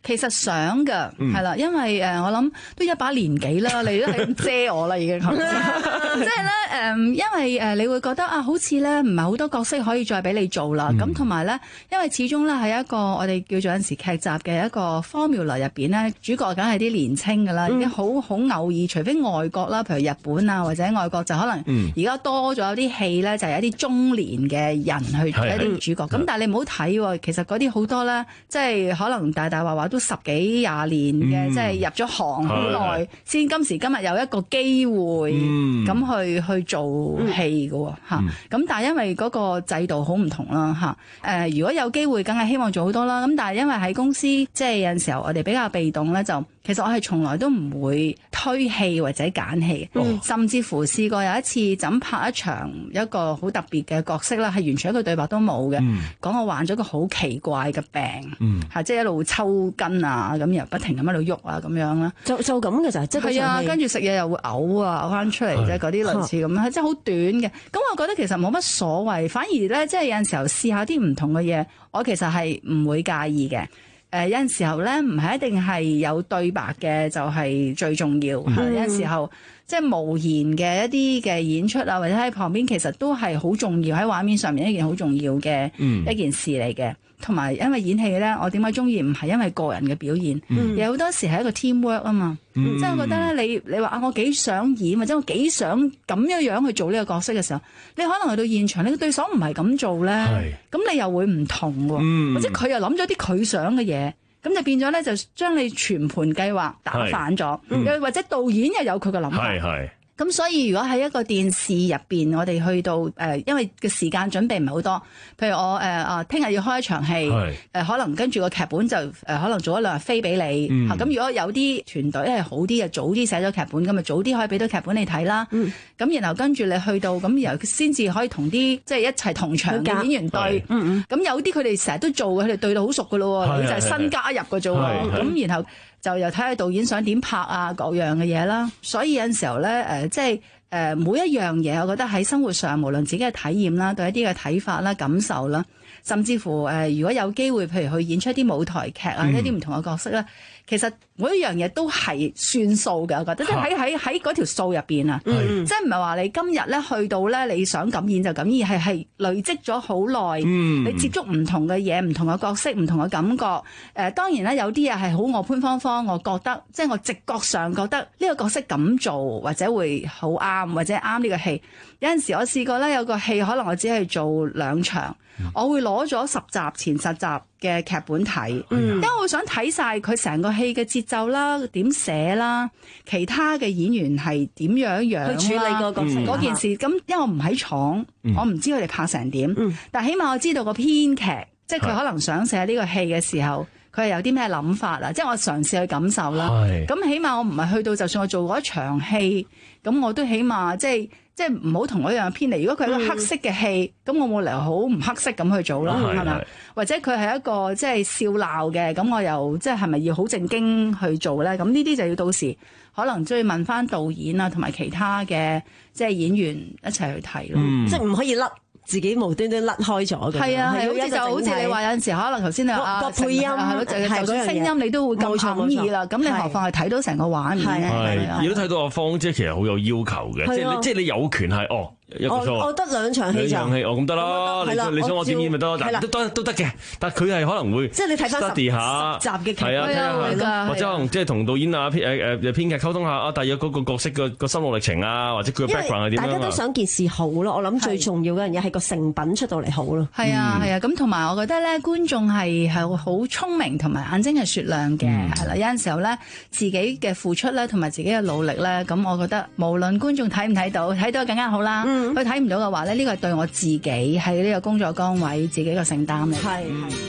其實想㗎，係啦、嗯，因為誒、呃、我諗都一把年紀啦，你都係咁遮我啦，已經係咪？即係咧誒，因為誒你會覺得啊，好似咧唔係好多角色可以再俾你做啦。咁同埋咧，因為始終咧係一個我哋叫做有陣時劇集嘅一個 formula 入邊咧，主角梗係啲年青㗎啦，已經好好偶爾，除非外國啦，譬如日本啊或者外國就可能而家多咗啲戲咧，就係一啲中年嘅人去做一啲主角。咁、嗯、但係你唔好睇喎，其實嗰啲好多咧，即係可能大大話話都十幾廿年嘅，即係入咗行好耐，先今時今日有一個機會咁去、嗯、去做戲㗎喎嚇。咁、嗯、但係因為嗰個制度好唔同啦嚇。誒、呃，如果有機會，梗係希望做好多啦。咁但係因為喺公司，即係有陣時候我哋比較被動咧，就其實我係從來都唔會推戲或者揀戲，嗯、甚至乎試過有一次就咁拍一場一個好特別嘅角色啦，係完全一個對白都冇嘅，講、嗯、我患咗個好奇怪嘅病，係、嗯、即係一路抽筋啊，咁又不停咁喺度喐啊，咁樣啦， 就就咁嘅就係，即係係啊，跟住食嘢又會嘔啊，嘔翻出嚟啫，嗰啲類似咁樣，即係好短嘅。咁我覺得其實冇乜所謂，反而咧即係有陣時候試下啲唔同嘅嘢，我其實係唔會介意嘅。誒、呃、有陣時候咧，唔係一定係有對白嘅就係、是、最重要。嗯、有陣時候即係無言嘅一啲嘅演出啊，或者喺旁邊，其實都係好重要，喺畫面上面一件好重要嘅一件事嚟嘅。同埋、嗯、因為演戲咧，我點解中意唔係因為個人嘅表現，嗯、有好多時係一個 teamwork 啊嘛。嗯、即係我覺得咧，你你話啊，我幾想演或者我幾想咁樣樣去做呢個角色嘅時候，你可能去到現場，你個對手唔係咁做咧，咁你又會唔同喎，嗯、或者佢又諗咗啲佢想嘅嘢，咁就變咗咧，就將你全盤計劃打反咗，又、嗯、或者導演又有佢嘅諗法。咁所以如果喺一個電視入邊，我哋去到誒、呃，因為嘅時間準備唔係好多，譬如我誒啊，聽、呃、日要開一場戲，誒、呃、可能跟住個劇本就誒、呃、可能早一兩日飛俾你，咁、嗯啊、如果有啲團隊係好啲嘅，早啲寫咗劇本，咁咪早啲可以俾到劇本你睇啦。咁、嗯、然後跟住你去到，咁然後先至可以同啲即係一齊同場嘅演員對。咁、嗯嗯、有啲佢哋成日都做嘅，佢哋對到好熟㗎咯喎，你就係新加入嘅啫喎。咁然後就又睇下導演想點拍啊，各樣嘅嘢啦。所以有陣時候咧，誒、呃、即係誒、呃、每一樣嘢，我覺得喺生活上，無論自己嘅體驗啦，對一啲嘅睇法啦、感受啦，甚至乎誒、呃，如果有機會，譬如去演出一啲舞台劇啊，嗯、一啲唔同嘅角色咧，其實每一樣嘢都係算數嘅，我覺得，即係喺喺喺嗰條數入邊啊，嗯、即係唔係話你今日咧去到咧，你想咁演就咁演，係係累積咗好耐，嗯、你接觸唔同嘅嘢、唔同嘅角色、唔同嘅感覺。誒、呃，當然咧，有啲嘢係好我潘芳芳，我覺得即係我直覺上覺得呢個角色咁做或者會好啱，或者啱呢個戲。有陣時我試過咧，有個戲可能我只係做兩場。我會攞咗十集前十集嘅劇本睇，嗯、因為我想睇晒佢成個戲嘅節奏啦、點寫啦、其他嘅演員係點樣樣去處理個角色嗰、嗯、件事。咁因為我唔喺廠，嗯、我唔知佢哋拍成點，嗯、但係起碼我知道個編劇，嗯、即係佢可能想寫呢個戲嘅時候，佢係有啲咩諗法啊？即係我嘗試去感受啦。咁起碼我唔係去到，就算我做嗰一場戲，咁我都起碼即係。即係唔好同我一樣偏離。如果佢係一個黑色嘅戲，咁、嗯、我冇理由好唔黑色咁去做啦，係咪？或者佢係一個即係笑鬧嘅，咁我又即係係咪要好正經去做咧？咁呢啲就要到時可能都要問翻導演啊，同埋其他嘅即係演員一齊去睇咯。嗯、即係唔可以甩。自己無端端甩開咗嘅，係啊係，好似就好似你話有陣時可能頭先你話個配音係咯，就就聲音你都會咁滿意啦。咁你何況係睇到成個畫面咧？係，亦都睇到阿芳姐其實好有要求嘅，即係即係你有權係哦。我我得兩場戲就兩場戲，我咁得啦。你你想我點演咪得，但都都都得嘅。但係佢係可能會即係你睇翻 study 下集嘅劇，係啊，睇下或者可能即係同導演啊編誒誒編劇溝通下啊，大約嗰個角色個個心路歷程啊，或者佢嘅 background 係點樣啊？大家都想件事好咯，我諗最重要嗰樣嘢係個成品出到嚟好咯。係啊係啊，咁同埋我覺得咧，觀眾係係好聰明同埋眼睛係雪亮嘅，係啦。有陣時候咧，自己嘅付出咧，同埋自己嘅努力咧，咁我覺得無論觀眾睇唔睇到，睇到更加好啦。佢睇唔到嘅話咧，呢個係對我自己喺呢個工作崗位自己嘅承擔嚟。係。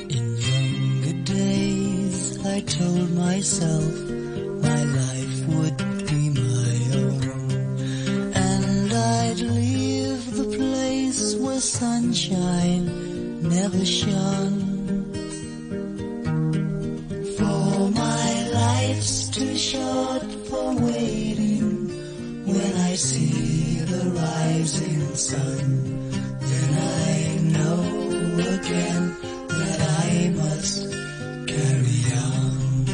The rising sun, then I know again that I must carry on.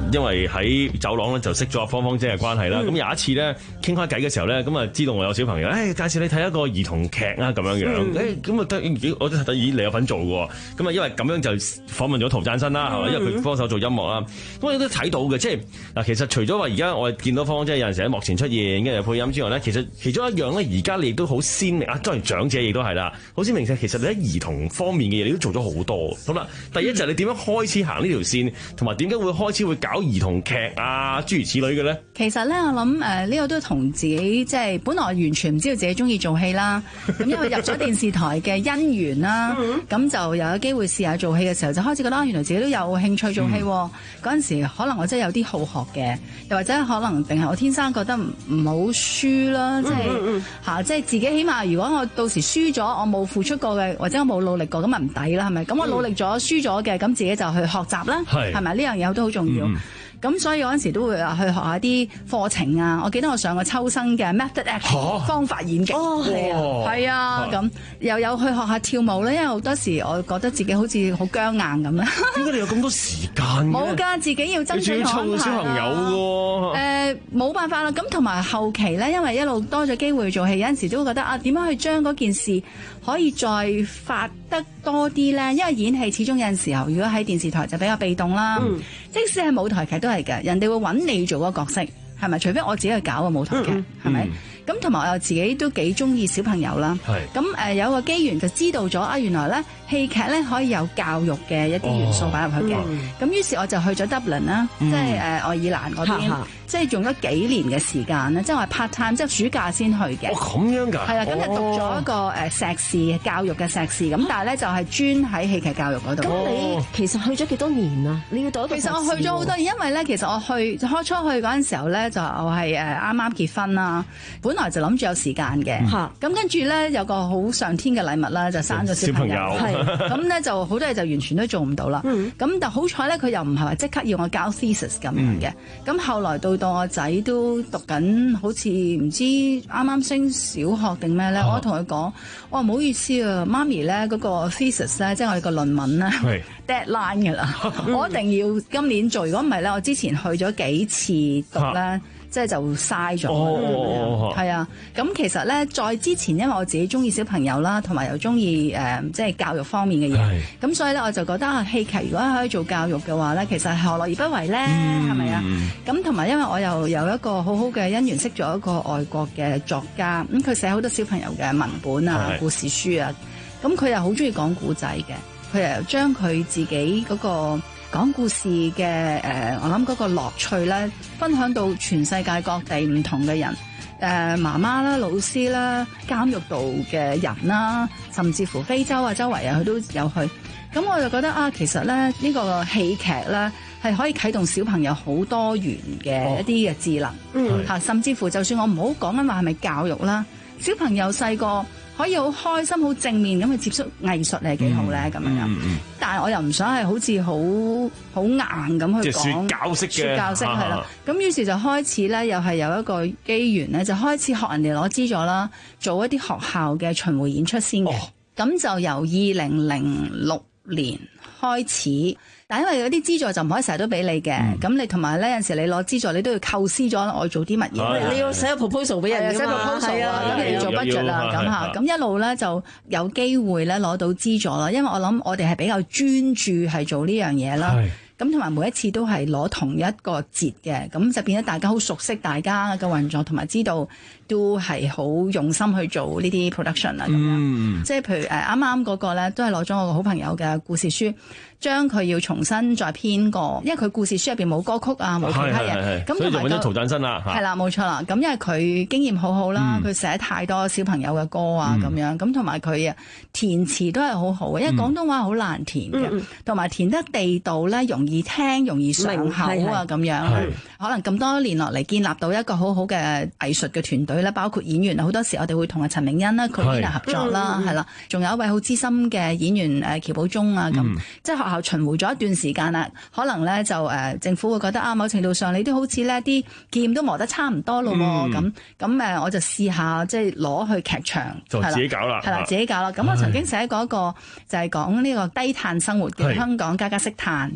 因為喺走廊咧就識咗芳芳姐嘅關係啦。咁、嗯、有一次咧傾開偈嘅時候咧，咁啊知道我有小朋友，誒、哎、介紹你睇一個兒童劇啊咁樣樣。誒咁啊得，我都睇咦你有份做嘅。咁啊因為咁樣就訪問咗涂贊申啦，係嘛？因為佢幫手做音樂啦。咁我都睇到嘅，即係嗱，其實除咗話而家我見到芳芳姐有陣時喺幕前出現，跟住有配音之外咧，其實其中一樣咧，而家你亦都好鮮明啊。當然長者亦都係啦，好鮮明嘅。其實你喺兒童方面嘅嘢，你都做咗好多。好啦，第一就係你點樣開始行呢條線，同埋點解會開始會搞兒童劇啊，諸如此類嘅咧？ 其實咧，我諗誒呢個都同自己即係本來完全唔知道自己中意做戲啦。咁因為入咗電視台嘅姻緣啦，咁就有機會試下做戲嘅時候，就開始覺得、啊、原來自己都有興趣做戲。嗰、嗯、陣時可能我真係有啲好學嘅，又或者可能定係我天生覺得唔唔好輸啦，即係嚇，即係自己起碼如果我到時輸咗，我冇付出過嘅，或者我冇努力過，咁咪唔抵啦，係咪？咁我努力咗，輸咗嘅，咁自己就去學習啦，係咪？呢樣嘢都好重要。嗯咁所以嗰陣時都會去學下啲課程啊！我記得我上過秋生嘅 method action 方法演技，係啊，係啊，咁又有去學下跳舞咧，因為好多時我覺得自己好似好僵硬咁啦。 點解你有咁多時間？ 冇㗎，自己要爭取安排。你仲要湊小朋友㗎？誒，冇辦法啦。咁同埋後期咧，因為一路多咗機會做戲，有陣時都會覺得啊，點樣去將嗰件事可以再發得多啲咧？因為演戲始終有陣時候，如果喺電視台就比較被動啦。嗯、即使係舞台劇都係嘅，人哋會揾你做嗰個角色，係咪？除非我自己去搞個舞台劇，係咪？咁同埋我又自己都幾中意小朋友啦。咁誒、呃、有個機緣就知道咗啊，原來咧戲劇咧可以有教育嘅一啲元素擺入去嘅。咁、嗯、於是我就去咗 Dublin 啦、嗯，即係誒愛爾蘭嗰邊。即係用咗幾年嘅時間咧，即係我係 part time，即係暑假先去嘅。 哦，咁樣㗎？ 係啦，咁就讀咗一個誒碩士教育嘅碩士，咁但係咧就係專喺戲劇教育嗰度。 咁你其實去咗幾多年啊？你要讀一個碩士？ 其實我去咗好多年，因為咧其實我去開初去嗰陣時候咧，就我係誒啱啱結婚啦，本來就諗住有時間嘅。嚇、嗯！咁跟住咧有個好上天嘅禮物啦，就生咗小朋友。係。咁咧就好多嘢就完全都做唔到啦。嗯。咁但好彩咧，佢又唔係話即刻要我交 thesis 咁樣嘅。咁、嗯、後來到到我仔都讀緊，好似唔知啱啱升小學定咩咧？我同佢講，我話唔好意思啊，媽咪咧嗰個 thesis 咧，即係我哋個論文咧 deadline 㗎啦，我一定要今年做。如果唔係咧，我之前去咗幾次讀咧。即係就嘥咗，係、哦、啊！咁其實咧，再之前因為我自己中意小朋友啦，同埋又中意誒，即係教育方面嘅嘢，咁所以咧我就覺得啊，戲劇如果可以做教育嘅話咧，其實何樂而不為咧？係咪啊？咁同埋因為我又有一個好好嘅姻緣，識咗一個外國嘅作家，咁佢寫好多小朋友嘅文本啊、故事書啊，咁佢又好中意講故仔嘅，佢又將佢自己嗰、嗰個。講故事嘅誒、呃，我諗嗰個樂趣咧，分享到全世界各地唔同嘅人，誒、呃、媽媽啦、老師啦、監獄度嘅人啦，甚至乎非洲啊、周圍啊，佢都有去。咁我就覺得啊，其實咧呢、呢個戲劇咧係可以啟動小朋友好多元嘅一啲嘅智能，嗯嚇，甚至乎就算我唔好講緊話係咪教育啦，小朋友細個。可以好開心、好正面咁去接觸藝術咧，幾好咧咁樣。嗯嗯、但係我又唔想係好似好好硬咁去講。即係説教式嘅。説教式係啦。咁、啊、於是就開始咧，又係有一個機緣咧，就開始學人哋攞資助啦，做一啲學校嘅巡迴演出先嘅。咁、哦、就由二零零六年開始。但因為嗰啲資助就唔可以成日都俾你嘅，咁、嗯、你同埋咧有陣時你攞資助，你都要構思咗我做啲乜嘢，你要寫個 proposal 俾人㗎嘛，係啊，咁你要做 budget 啊，咁嚇，咁一路咧就有機會咧攞到資助啦。因為我諗我哋係比較專注係做呢樣嘢啦。咁同埋每一次都係攞同一個節嘅，咁就變咗大家好熟悉大家嘅運作，同埋知道都係好用心去做呢啲 production 啊咁樣。即係譬如誒啱啱嗰個咧，都係攞咗我個好朋友嘅故事書，將佢要重新再編過，因為佢故事書入邊冇歌曲啊，冇其他嘢，咁同埋就揾咗涂贊申啦。係啦，冇錯啦。咁因為佢經驗好好啦，佢、嗯、寫太多小朋友嘅歌啊咁、嗯、樣，咁同埋佢啊填詞都係好好嘅，因為廣東話好難填嘅，同、嗯、埋填得地道咧，容易聽，容易上口啊咁樣。可能咁多年落嚟建立到一個好好嘅藝術嘅團隊咧，包括演員好多時我哋會同阿陳明恩啦、佢哋合作啦，係啦，仲有一位好資深嘅演員誒喬寶忠啊咁，即係學校巡迴咗一段時間啦，可能咧就誒、呃、政府會覺得啊，某程度上你都好似呢啲劍都磨得差唔多咯喎，咁咁誒我就試下即係攞去劇場就自己搞啦，係啦自己搞啦。咁我曾經寫過一個就係講呢個低碳生活嘅香港家家識碳，咁啊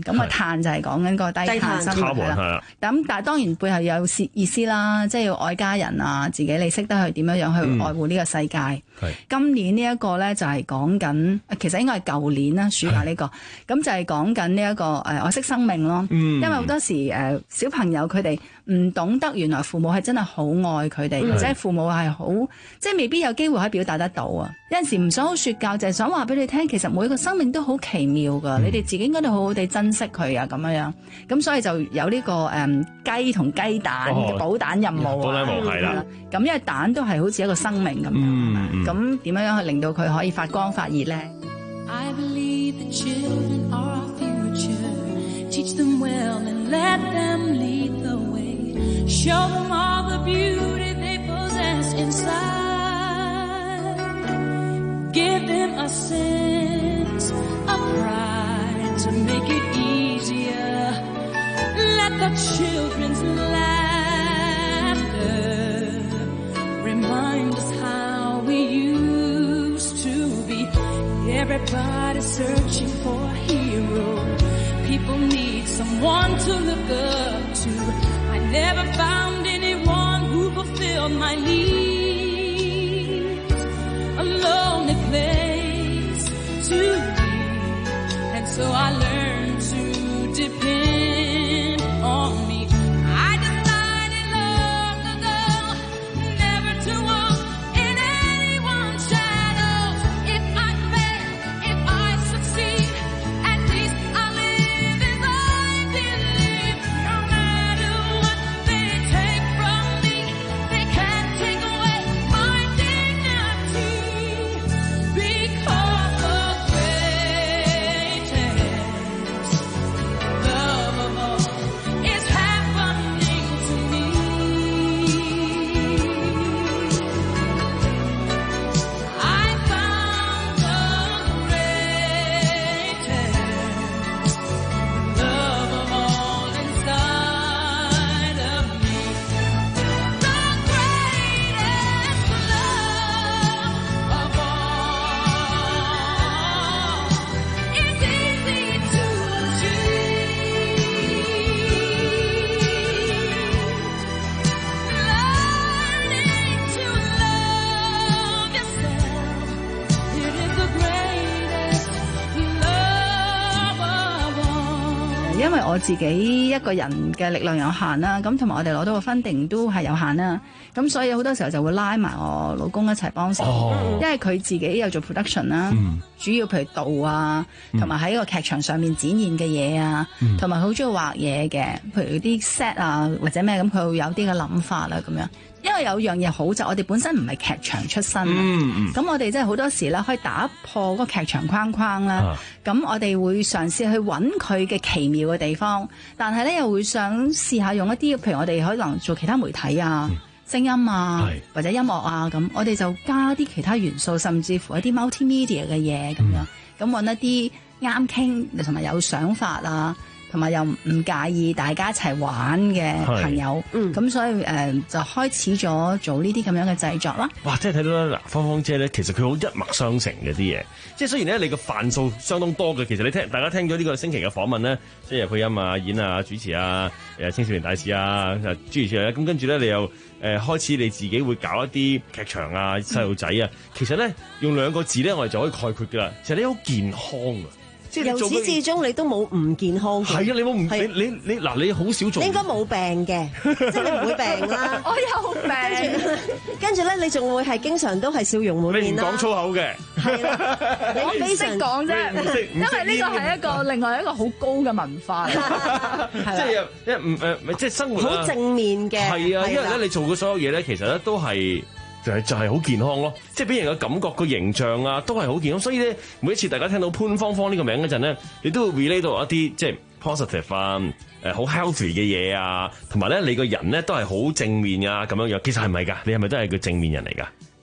碳就係講緊個低碳生活係啦。咁但係當然背後有意思啦，即係要愛家人啊，自己你識得去點樣樣去愛護呢個世界。嗯、今年呢一個咧就係講緊，其實應該係舊年啦，暑假呢、呢個，咁就係講緊呢一個誒愛惜生命咯。嗯、因為好多時誒、呃、小朋友佢哋唔懂得原來父母係真係好愛佢哋，或者父母係好即係未必有機會可以表達得到啊。有陣時唔想好説教，就係、是、想話俾你聽，其實每個生命都好奇妙噶，嗯、你哋自己應該都好好地珍惜佢啊咁樣樣。咁所以就有呢、呢個誒、嗯、雞同雞蛋嘅保蛋任務啊。保蛋任務係啦。咁因為蛋都係好似一個生命咁樣，咁點樣樣去令到佢可以發光發熱咧？ I believe the children are our future. Teach them well and let them lead the way. Show them all the beauty they possess inside. Give them a sense of pride to make it easier. Let the children's laughter remind us how we used to be. Everybody's searching for a hero. People need someone to look up to. I never found anyone who fulfilled my needs. A lonely place to be. And so I learned to depend on me. I decided long ago never to walk in anyone's shadows. If I fail, if I succeed, at least I live as I believe. No matter what they take from me, they can't take away my dignity. Because the greatest love of all is happening to me. I found the greatest love of all inside of me. The greatest love of all is easy to achieve. Learning to love yourself, it is the greatest love of all. 因為我自己一個人嘅力量有限啦，咁同埋我哋攞到個分定都係有限啦，咁所以好多時候就會拉埋我老公一齊幫手， 哦因為佢自己有做 production 啦， 嗯主要譬如導啊，同埋喺個劇場上面展現嘅嘢啊，同埋佢好中意畫嘢嘅，譬如啲 set 啊或者咩咁，佢會有啲嘅諗法啦咁樣。因為有樣嘢好就我哋本身唔係劇場出身，咁、 嗯嗯、 我哋真係好多時咧可以打破嗰個劇場框框啦。咁、啊、我哋會嘗試去揾佢嘅奇妙嘅地方，但係咧又會想試下用一啲，譬如我哋可能做其他媒體啊、嗯、聲音啊或者音樂啊咁，我哋就加啲其他元素，甚至乎一啲 multimedia 嘅嘢咁樣，咁揾、嗯、一啲啱傾同埋有想法啊。同埋又唔介意大家一齊玩嘅朋友，咁、嗯、所以誒、呃、就開始咗做呢啲咁樣嘅製作啦。 哇！即係睇到啦，嗱，芳芳姐咧，其實佢好一脈相承嘅啲嘢。即係雖然咧，你嘅範數相當多嘅，其實你聽大家聽咗呢個星期嘅訪問咧，即係配音啊、演啊、主持啊、誒青少年大使啊、諸如此類咧。咁跟住咧，你又誒、呃、開始你自己會搞一啲劇場啊、細路仔啊。其實咧，用兩個字咧，我哋就可以概括㗎啦。其實你好健康啊！ 由始至終你都冇唔健康嘅。係啊，你冇唔你你你嗱，你好少做。 你應該冇病嘅，即係你唔會病啦。 我有病。 跟住咧，你仲會係經常都係笑容滿面啦。 你唔講粗口嘅。 係啦，你非常講啫，因為呢個係一個另外一個好高嘅文化。 即係一唔誒，即係生活好正面嘅。 係啊，因為咧你做嘅所有嘢咧，其實咧都係。就係就係好健康咯，即係俾人嘅感覺個形象啊，都係好健康。所以咧，每一次大家聽到潘芳芳呢個名嗰陣咧，你都會 relate 到一啲即係 positive 啊，誒好 healthy 嘅嘢啊，同埋咧你個人咧都係好正面啊咁樣樣。其實係咪㗎？你係咪都係個正面人嚟㗎？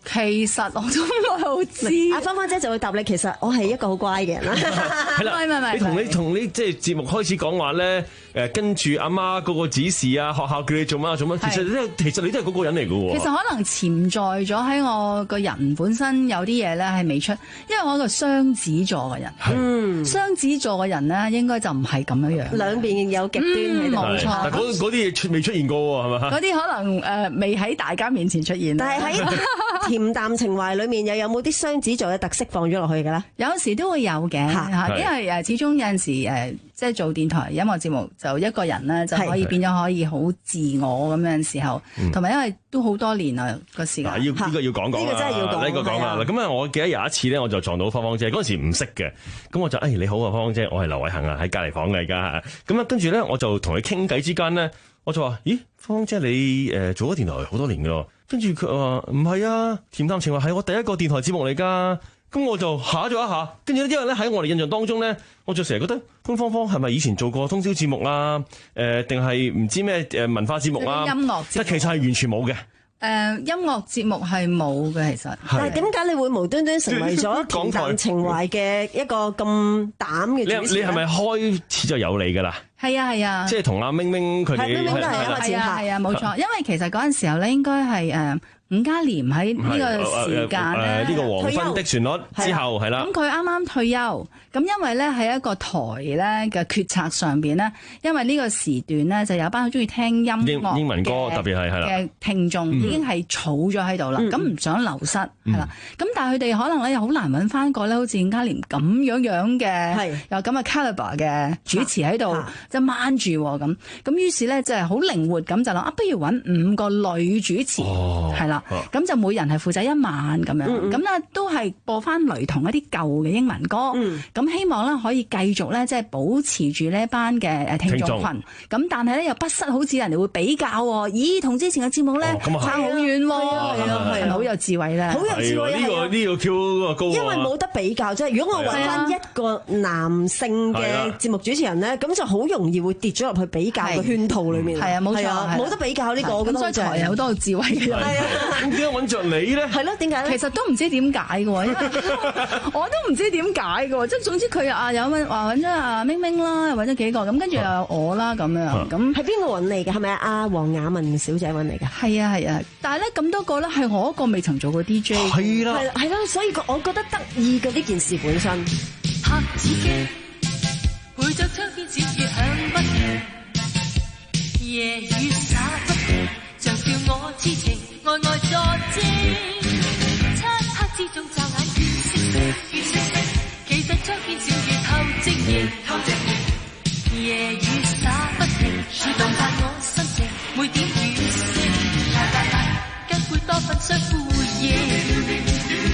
其實我都唔係好知。 阿芳芳姐就會答你，其實我係一個好乖嘅人啦。 係啦， 唔係唔係你同你同你即係節目開始講話咧，誒跟住阿媽嗰個指示啊，學校叫你做乜做乜，其實你都其實你都係嗰個人嚟嘅喎。 其實可能潛在咗喺我個人本身有啲嘢咧係未出，因為我係一個雙子座嘅人。嗯，雙子座嘅人咧應該就唔係咁樣樣。 兩邊有極端喺度。 冇錯。 但嗰嗰啲嘢出未出現過喎，係咪？ 嗰啲可能誒未喺大家面前出現。 但係喺恬淡情懷裏面又有冇啲雙子座嘅特色放咗落去嘅咧？ 有時都會有嘅嚇，因為誒始終有陣時誒即係做電台音樂節目，就一個人咧就可以變咗可以好自我咁樣時候，同埋因為都好多年啦個時間。 嗱，要呢個要講講啦， 呢個真係要講， 呢個講啦。嗱，咁啊，我記得有一次咧，我就撞到芳芳姐，嗰陣時唔識嘅，咁我就誒你好啊，芳芳姐，我係劉偉恒啊，喺隔離房嘅而家。咁啊，跟住咧我就同佢傾偈之間咧，我就話：咦，芳芳姐你誒做咗電台好多年嘅咯。跟住佢話唔係啊，恬淡情懷係我第一個電台節目嚟㗎。咁我就嚇咗一下，跟住咧，因為咧喺我哋印象當中咧，我就成日覺得潘芳芳係咪以前做過通宵節目啊？誒定係唔知咩誒文化節目啊？ 音樂節目， 即係其實係完全冇嘅。 誒、呃、音樂節目係冇嘅，其實。 但係點解你會無端端成為咗恬淡情懷嘅一個咁膽嘅主持？ 你你係咪開始就有你㗎啦？ 係啊係啊， 即係同阿明明佢哋係明明都係啊係啊係啊冇錯，因為其實嗰陣時候咧應該係誒伍嘉廉喺呢個時間咧呢個黃昏的旋律之後係啦。 咁佢啱啱退休，咁因為咧喺一個台咧嘅決策上邊咧，因為呢個時段咧就有班好中意聽音樂英文歌，特別係係啦嘅聽眾已經係儲咗喺度啦，咁唔想流失係啦。咁但係佢哋可能咧又好難揾翻個咧好似伍嘉廉咁樣樣嘅有咁嘅 caliber 嘅主持喺度。就掹住咁，咁於是咧就係好靈活咁就諗啊，不如揾五個女主持，係啦、哦，咁就每人係負責一晚咁樣，咁咧、嗯嗯、都係播翻雷同一啲舊嘅英文歌，咁、嗯、希望咧可以繼續咧即係保持住呢一班嘅誒聽眾群，咁眾但係咧又不失好似人哋會比較，咦同之前嘅節目咧差好遠喎，係啊係好有智慧咧， 好有智慧呢、呢個呢、呢個 Q 高， 因為冇得比較啫。如果我揾翻一個男性嘅節目主持人咧，咁就好容易會跌咗入去比較嘅圈套裏面，係啊，冇錯，冇得比較呢個，咁所以台有好多智慧嘅人。係啊， 點解揾着你咧？ 係咯，點解咧？其實都唔知點解嘅喎，我都唔知點解嘅喎。即係總之佢啊有揾話揾咗阿明明啦，又揾咗幾個，咁跟住又有我啦咁樣。咁係邊個揾你嘅？係咪阿黃雅文小姐揾你嘅？ 係啊係啊，但係咧咁多個咧係我一個未曾做過 D J。 係啦，係啦，所以我覺得得意嘅呢件事本身。 拍子機陪着窗邊小雨響不停，夜雨灑不停，像笑我痴情，愛愛作證。漆黑之中驟眼見星星，見星星，其實窗邊小雨透晶瑩，透晶瑩。夜雨灑不停，觸動下我心情，每點雨聲，更會多份相呼應。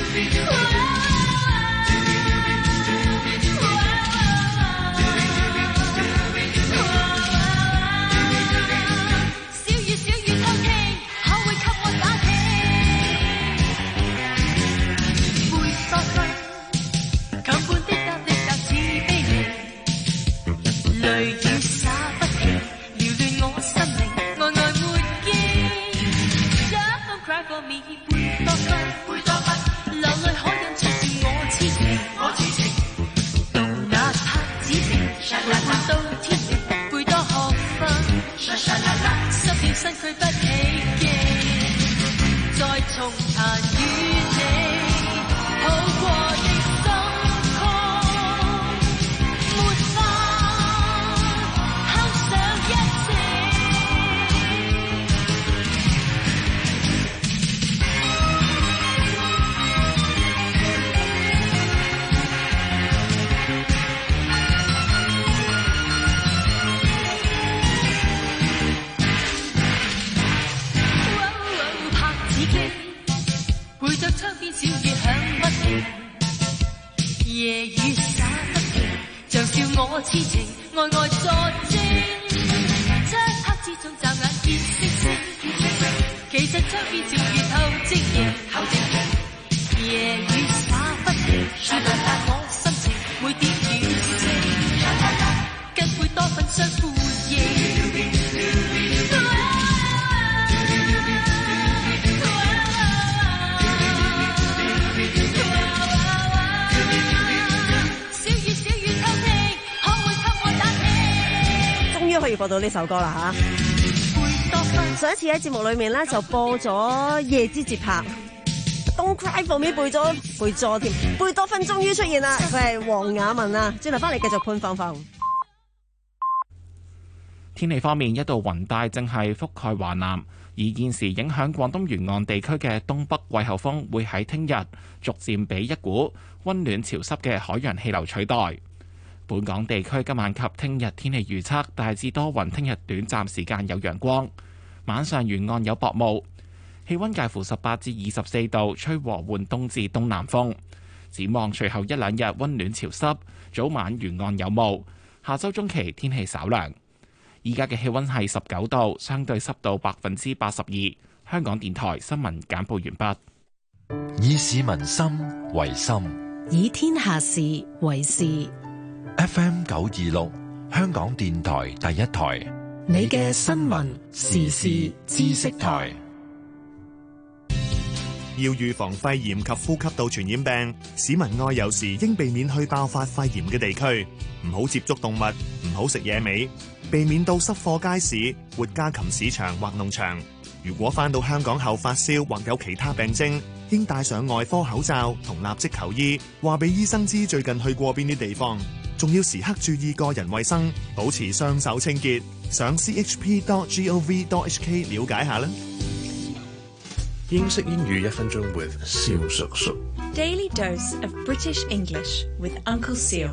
身軀不起勁，再重彈與你好過的心痛，沒法敲上一夜雨灑不停，像笑我痴情，愛愛作證。漆黑之中驟眼見星星，其實窗邊小雨透晶瑩，透晶瑩。夜雨灑不停，觸動下我心情，每點雨聲，更會多份相呼應。 於可以播到呢首歌啦嚇。上一次喺節目裏面咧就播咗《夜之節拍》，Don't Cry For Me 背咗背咗添，貝多芬終於出現啦，佢係黃雅文啊！轉頭翻嚟繼續潘芳芳。 天氣方面，一道雲帶正係覆蓋華南，而現時影響廣東沿岸地區嘅東北季候風會喺聽日逐漸被一股温暖潮濕嘅海洋氣流取代。本港地區今晚及聽日天氣預測大致多雲，聽日短暫時間有陽光，晚上沿岸有薄霧，氣温介乎十八至二十四度，吹和緩東至東南風。展望隨後一兩日温暖潮濕，早晚沿岸有霧，下周中期天氣稍涼。而家嘅氣温係十九度，相對濕度百分之八十二。香港電台新聞簡報完畢。以市民心為心， 以天下事為事。 F M 九二六，香港電台第一台， 你嘅新聞時事知識台。 要預防肺炎及呼吸道傳染病，市民外遊時應避免去爆發肺炎嘅地區，唔好接觸動物，唔好食野味，避免到濕貨街市、活家禽市場或農場。如果返到香港後發燒或有其他病徵，應戴上外科口罩同立即求醫，話俾醫生知最近去過邊啲地方，仲要時刻注意個人衛生，保持雙手清潔。上 c h p dot gov dot h k 了解下啦。 英式英語一分鐘 with 蕭叔叔。 Daily dose of British English with Uncle Seal。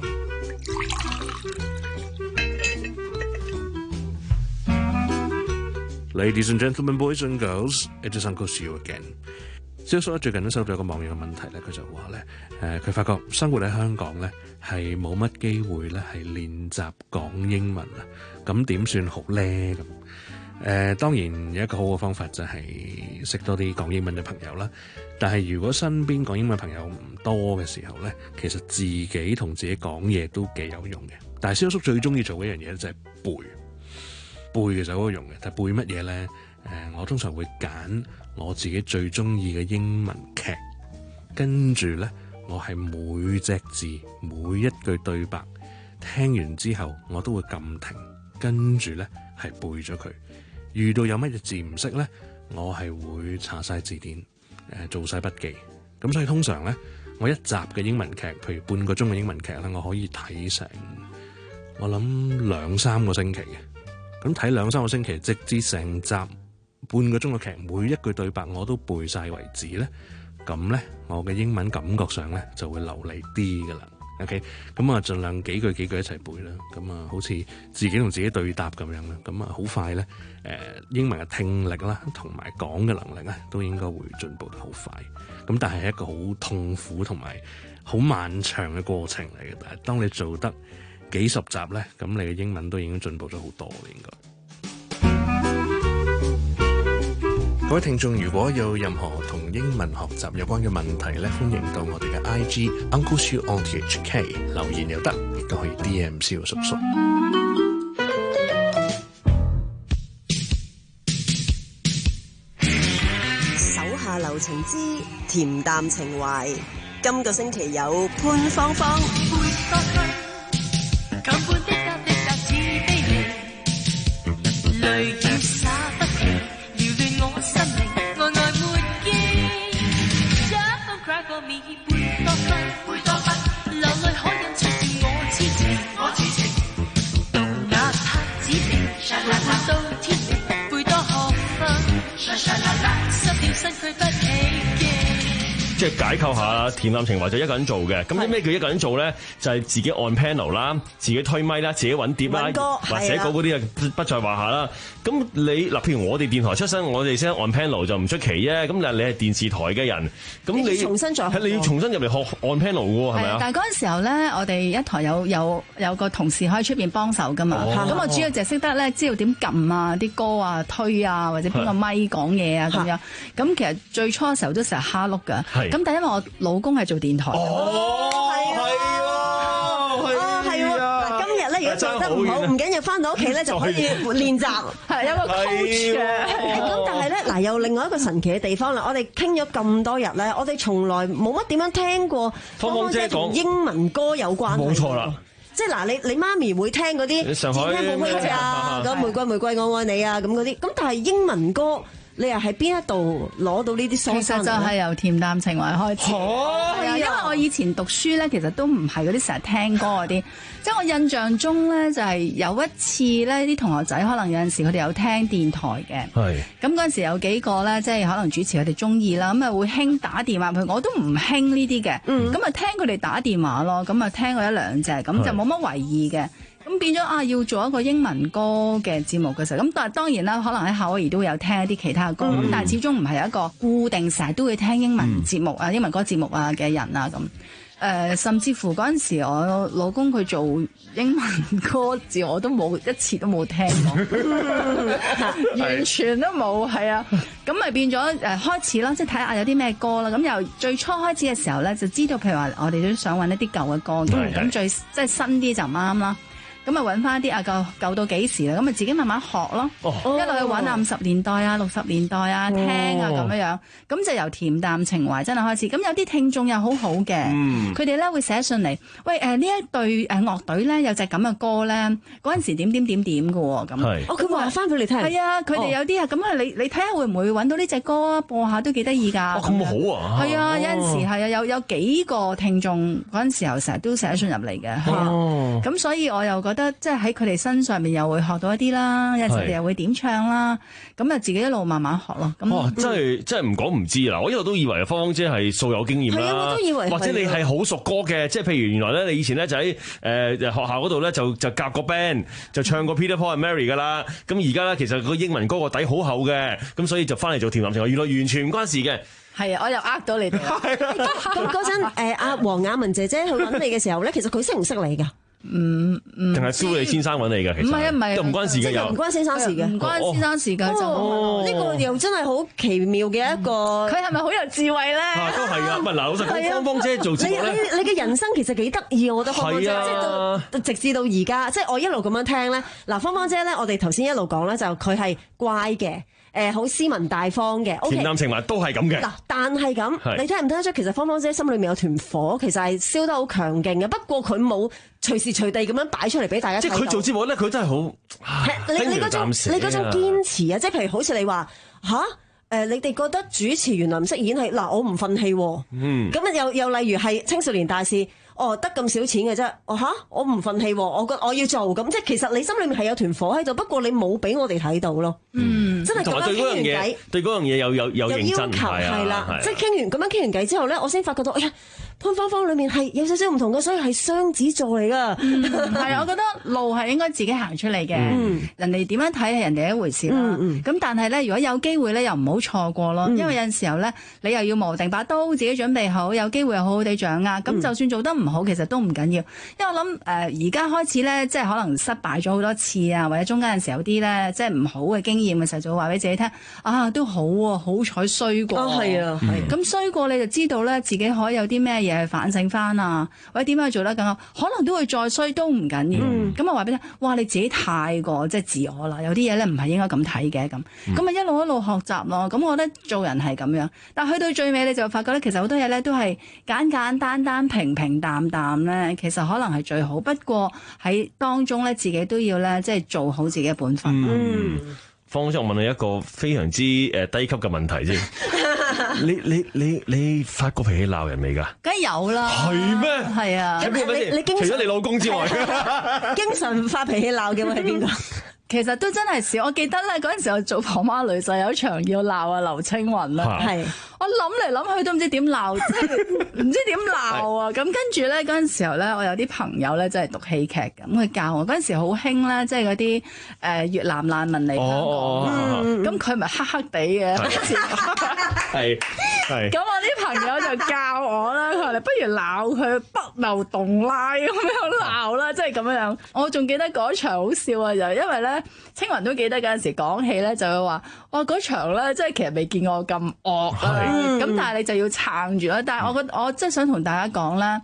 Ladies and gentlemen, boys and girls, it is Uncle Seal again。蕭叔最近都收到一個網友嘅問題咧，佢就話咧，誒佢發覺生活喺香港咧係冇乜機會咧係練習講英文啊，咁點算好咧咁？誒、呃、當然有一個好嘅方法就係識多啲講英文嘅朋友啦，但係如果身邊講英文朋友唔多嘅時候咧，其實自己同自己講嘢都幾有用嘅。但係蕭叔最中意做嘅一樣嘢就係背，背嘅就好有用嘅。但係背乜嘢咧？誒、呃、我通常會揀我自己最中意嘅英文劇，跟住咧我係每隻字每一句對白聽完之後我都會撳停，跟住咧係背咗佢。遇到有乜嘢字唔識咧，我係會查晒字典，誒做晒筆記。咁所以通常咧，我一集嘅英文劇，譬如半個鐘嘅英文劇咧，我可以睇成我諗兩三個星期嘅。咁睇兩三個星期，直至成集半個鐘嘅劇，每一句對白我都背晒為止咧，咁咧我嘅英文感覺上咧就會流利啲噶啦。OK， 咁啊，盡量幾句幾句一齊背啦。咁啊，好似自己同自己對答咁樣啦。咁啊，好快咧，誒、呃，英文嘅聽力啦，同埋講嘅能力咧，都應該會進步得好快。咁但係係一個好痛苦同埋好漫長嘅過程嚟嘅。但係當你做得幾十集咧，咁你嘅英文都已經進步咗好多啦，應該。各位聽眾，如果有任何同英文學習有關嘅問題咧，歡迎到我哋嘅 I G Uncle Siu on T H K 留言又得，亦都可以 D M 蕭叔叔。 手下留情之恬淡情懷，今個星期有潘芳芳。 即係解構下恬淡情懷就一個人做嘅，咁咩叫一個人做咧？就係、是、自己按 panel 啦，自己推咪啦，自己揾碟啦，或者嗰啲啊不在話下啦。咁你嗱，譬如我哋電台出身，我哋先按 panel 就唔出奇啫。咁但係你係電視台嘅人，咁你，你重新再係你要重新入嚟學按 panel 嘅喎，係咪啊？ 但係嗰陣時候咧，我哋一台有有有個同事可以出邊幫手噶嘛。咁、哦、我主要就係識得咧，知道點撳啊啲歌啊推啊，或者邊個咪講嘢啊咁樣。咁其實最初嘅時候都成日蝦碌㗎。咁但係因為我老公係做電台。 哦，係喎，係喎。嗱，今日咧如果做得唔好，唔緊要，翻到屋企咧就可以練習，係有個 coach 嘅。咁但係咧，嗱，有另外一個神奇嘅地方啦。我哋傾咗咁多日咧，我哋從來冇乜點樣聽過芳芳姐同英文歌有關。 冇錯啦。 即係嗱，你你媽咪會聽嗰啲上海聽寶貝啊，咁玫瑰玫瑰我愛你啊，咁嗰啲，咁但係英文歌。你又喺邊一度攞到呢啲歌？ 其實就係由恬淡情懷開始。 係啊， 因為我以前讀書咧，其實都唔係嗰啲成日聽歌嗰啲。即係我印象中咧，就係有一次咧，啲同學仔可能有陣時佢哋有聽電台嘅。係。咁嗰陣時有幾個咧，即係可能主持佢哋中意啦，咁啊會興打電話佢，我都唔興呢啲嘅。嗯。咁啊聽佢哋打電話咯，咁啊聽過一兩隻，咁就冇乜為意嘅。咁變咗啊，要做一個英文歌嘅節目嘅時候，咁但係當然啦，可能喺夏威夷都會有聽一啲其他嘅歌，咁、嗯、但係始終唔係一個固定成日都會聽英文節目啊、嗯、英文歌節目啊嘅人啊咁。誒、呃，甚至乎嗰陣時我老公佢做英文歌字，我都冇一次都冇聽過，完全都冇，係啊。咁咪變咗誒、呃、開始啦，即係睇下有啲咩歌啦。咁由最初開始嘅時候咧，就知道譬如話我哋都想揾一啲舊嘅歌，咁、嗯、最即係新啲就唔啱啦。咁啊揾翻啲啊舊舊到幾時啦？咁啊自己慢慢學咯，哦、一路去揾啊五十年代啊六十年代啊聽啊咁樣樣，咁就由恬淡情懷真係開始。咁有啲聽眾又好好嘅，佢哋咧會寫信嚟，喂誒呢、呃、一隊誒樂隊咧有隻咁嘅歌咧，嗰陣時點點點點嘅喎咁。哦，佢話翻俾你聽。係啊，佢哋有啲啊，咁啊你你睇下會唔會揾到呢隻歌啊？播下都幾得意㗎。 咁、哦、好啊。係啊，有陣時係啊，有有幾個聽眾嗰陣時候成日都寫信入嚟嘅。哦。咁所以我又覺得。覺得即係喺佢哋身上面又會學到一啲啦，有陣時佢哋又會點唱啦，咁啊自己一路慢慢學咯。咁哇，真係真係唔講唔知啦！我一路都以為芳芳姐係素有經驗啦， 係啊，我都以為或者你係好熟歌嘅，即係譬如原來咧，你以前咧就喺誒學校嗰度咧就就夾個 band 就唱過 Peter Paul and Mary 噶啦。咁而家咧其實個英文歌個底好厚嘅，咁所以就翻嚟做恬淡情懷，原來完全唔關事嘅。 係啊，我又呃到你哋。 咁嗰陣誒阿黃雅文姐姐去揾你嘅時候咧，其實佢識唔識你㗎？ 唔唔， 定係蘇利先生揾你㗎？其實唔係啊，唔係，都唔關事嘅，又唔關先生事嘅， 唔關先生事㗎。 就呢個又真係好奇妙嘅一個。 佢係咪好有智慧咧？ 都係啊！唔係嗱，老實講，芳芳姐做節目咧， 你你嘅人生其實幾得意，我覺得芳芳姐，即係到直至到而家，即係我一路咁樣聽咧。嗱，芳芳姐咧，我哋頭先一路講咧，就佢係乖嘅。誒好、呃、斯文大方嘅， 恬淡情懷都係咁嘅。嗱， 但係咁，你聽唔聽得出？其實芳芳姐心裏面有團火，其實係燒得好強勁嘅。不過佢冇隨時隨地咁樣擺出嚟俾大家睇。即係佢做節目咧，佢真係好。 你你嗰種你嗰種堅持啊！即係譬如好似你話吓，誒、呃，你哋覺得主持原來唔識演戲，嗱，我唔憤氣。嗯。咁啊，又又例如係青少年大使。哦，得咁少錢嘅啫，哦吓，我唔憤氣，我覺我要做咁，即係其實你心裏面係有團火喺度，不過你冇俾我哋睇到咯。嗯，真係咁樣傾完偈， 對嗰樣嘢有有有認真係啦，即係傾完咁樣傾完偈之後咧，我先發覺到，哎呀，潘芳芳裏面係有少少唔同嘅，所以係雙子座嚟噶。 係啊，我覺得路係應該自己行出嚟嘅，人哋點樣睇係人哋一回事啦。咁但係咧，如果有機會咧，又唔好錯過咯，因為有陣時候咧，你又要磨定把刀，自己準備好，有機會又好好地掌握，咁就算做得唔好，其實都唔緊要，因為我諗誒而家開始咧，即係可能失敗咗好多次啊，或者中間有陣時有啲咧，即係唔好嘅經驗嘅時候，就會話俾自己聽啊，都好啊，好彩衰過。 哦，係啊，係。咁衰過你就知道咧，自己可以有啲咩嘢去反省翻啊，或者點樣去做得更好，可能都會再衰都唔緊要。咁啊話俾你聽，哇！你自己太過即係自我啦，有啲嘢咧唔係應該咁睇嘅咁。咁啊一路一路學習咯。咁我覺得做人係咁樣，但係去到最尾你就發覺咧，其實好多嘢咧都係簡簡單單、平平淡淡。咧，其實可能係最好，不過喺當中咧，自己都要咧，即係做好自己嘅本分。 嗯，芳姐，我問你一個非常之誒低級嘅問題先。你你你你發過脾氣鬧人未㗎？ 梗係有啦。 係咩？ 係啊。 你你經除咗你老公之外， 經常發脾氣鬧嘅會係邊個？ 其實都真係少，我記得咧嗰陣時候做婆媽女婿有一場要鬧啊劉青雲啦，係我諗嚟諗去都唔知點鬧，即係唔知點鬧啊！咁跟住咧嗰陣時候咧，我有啲朋友咧真係讀戲劇咁，佢教我嗰陣時好興咧，即係嗰啲誒越南難民嚟香港，咁佢咪黑黑地嘅， 係係。 咁我啲朋友就教我啦，佢話你不如鬧佢北漏洞拉咁樣鬧啦，即係咁樣樣。我仲記得嗰場好笑啊，就因為咧。青雲都記得嗰陣時講戲咧，就會話：哇嗰場咧，即係其實未見過咁惡啦。咁但係你就要撐住啦。但係我覺得我真係想同大家講咧，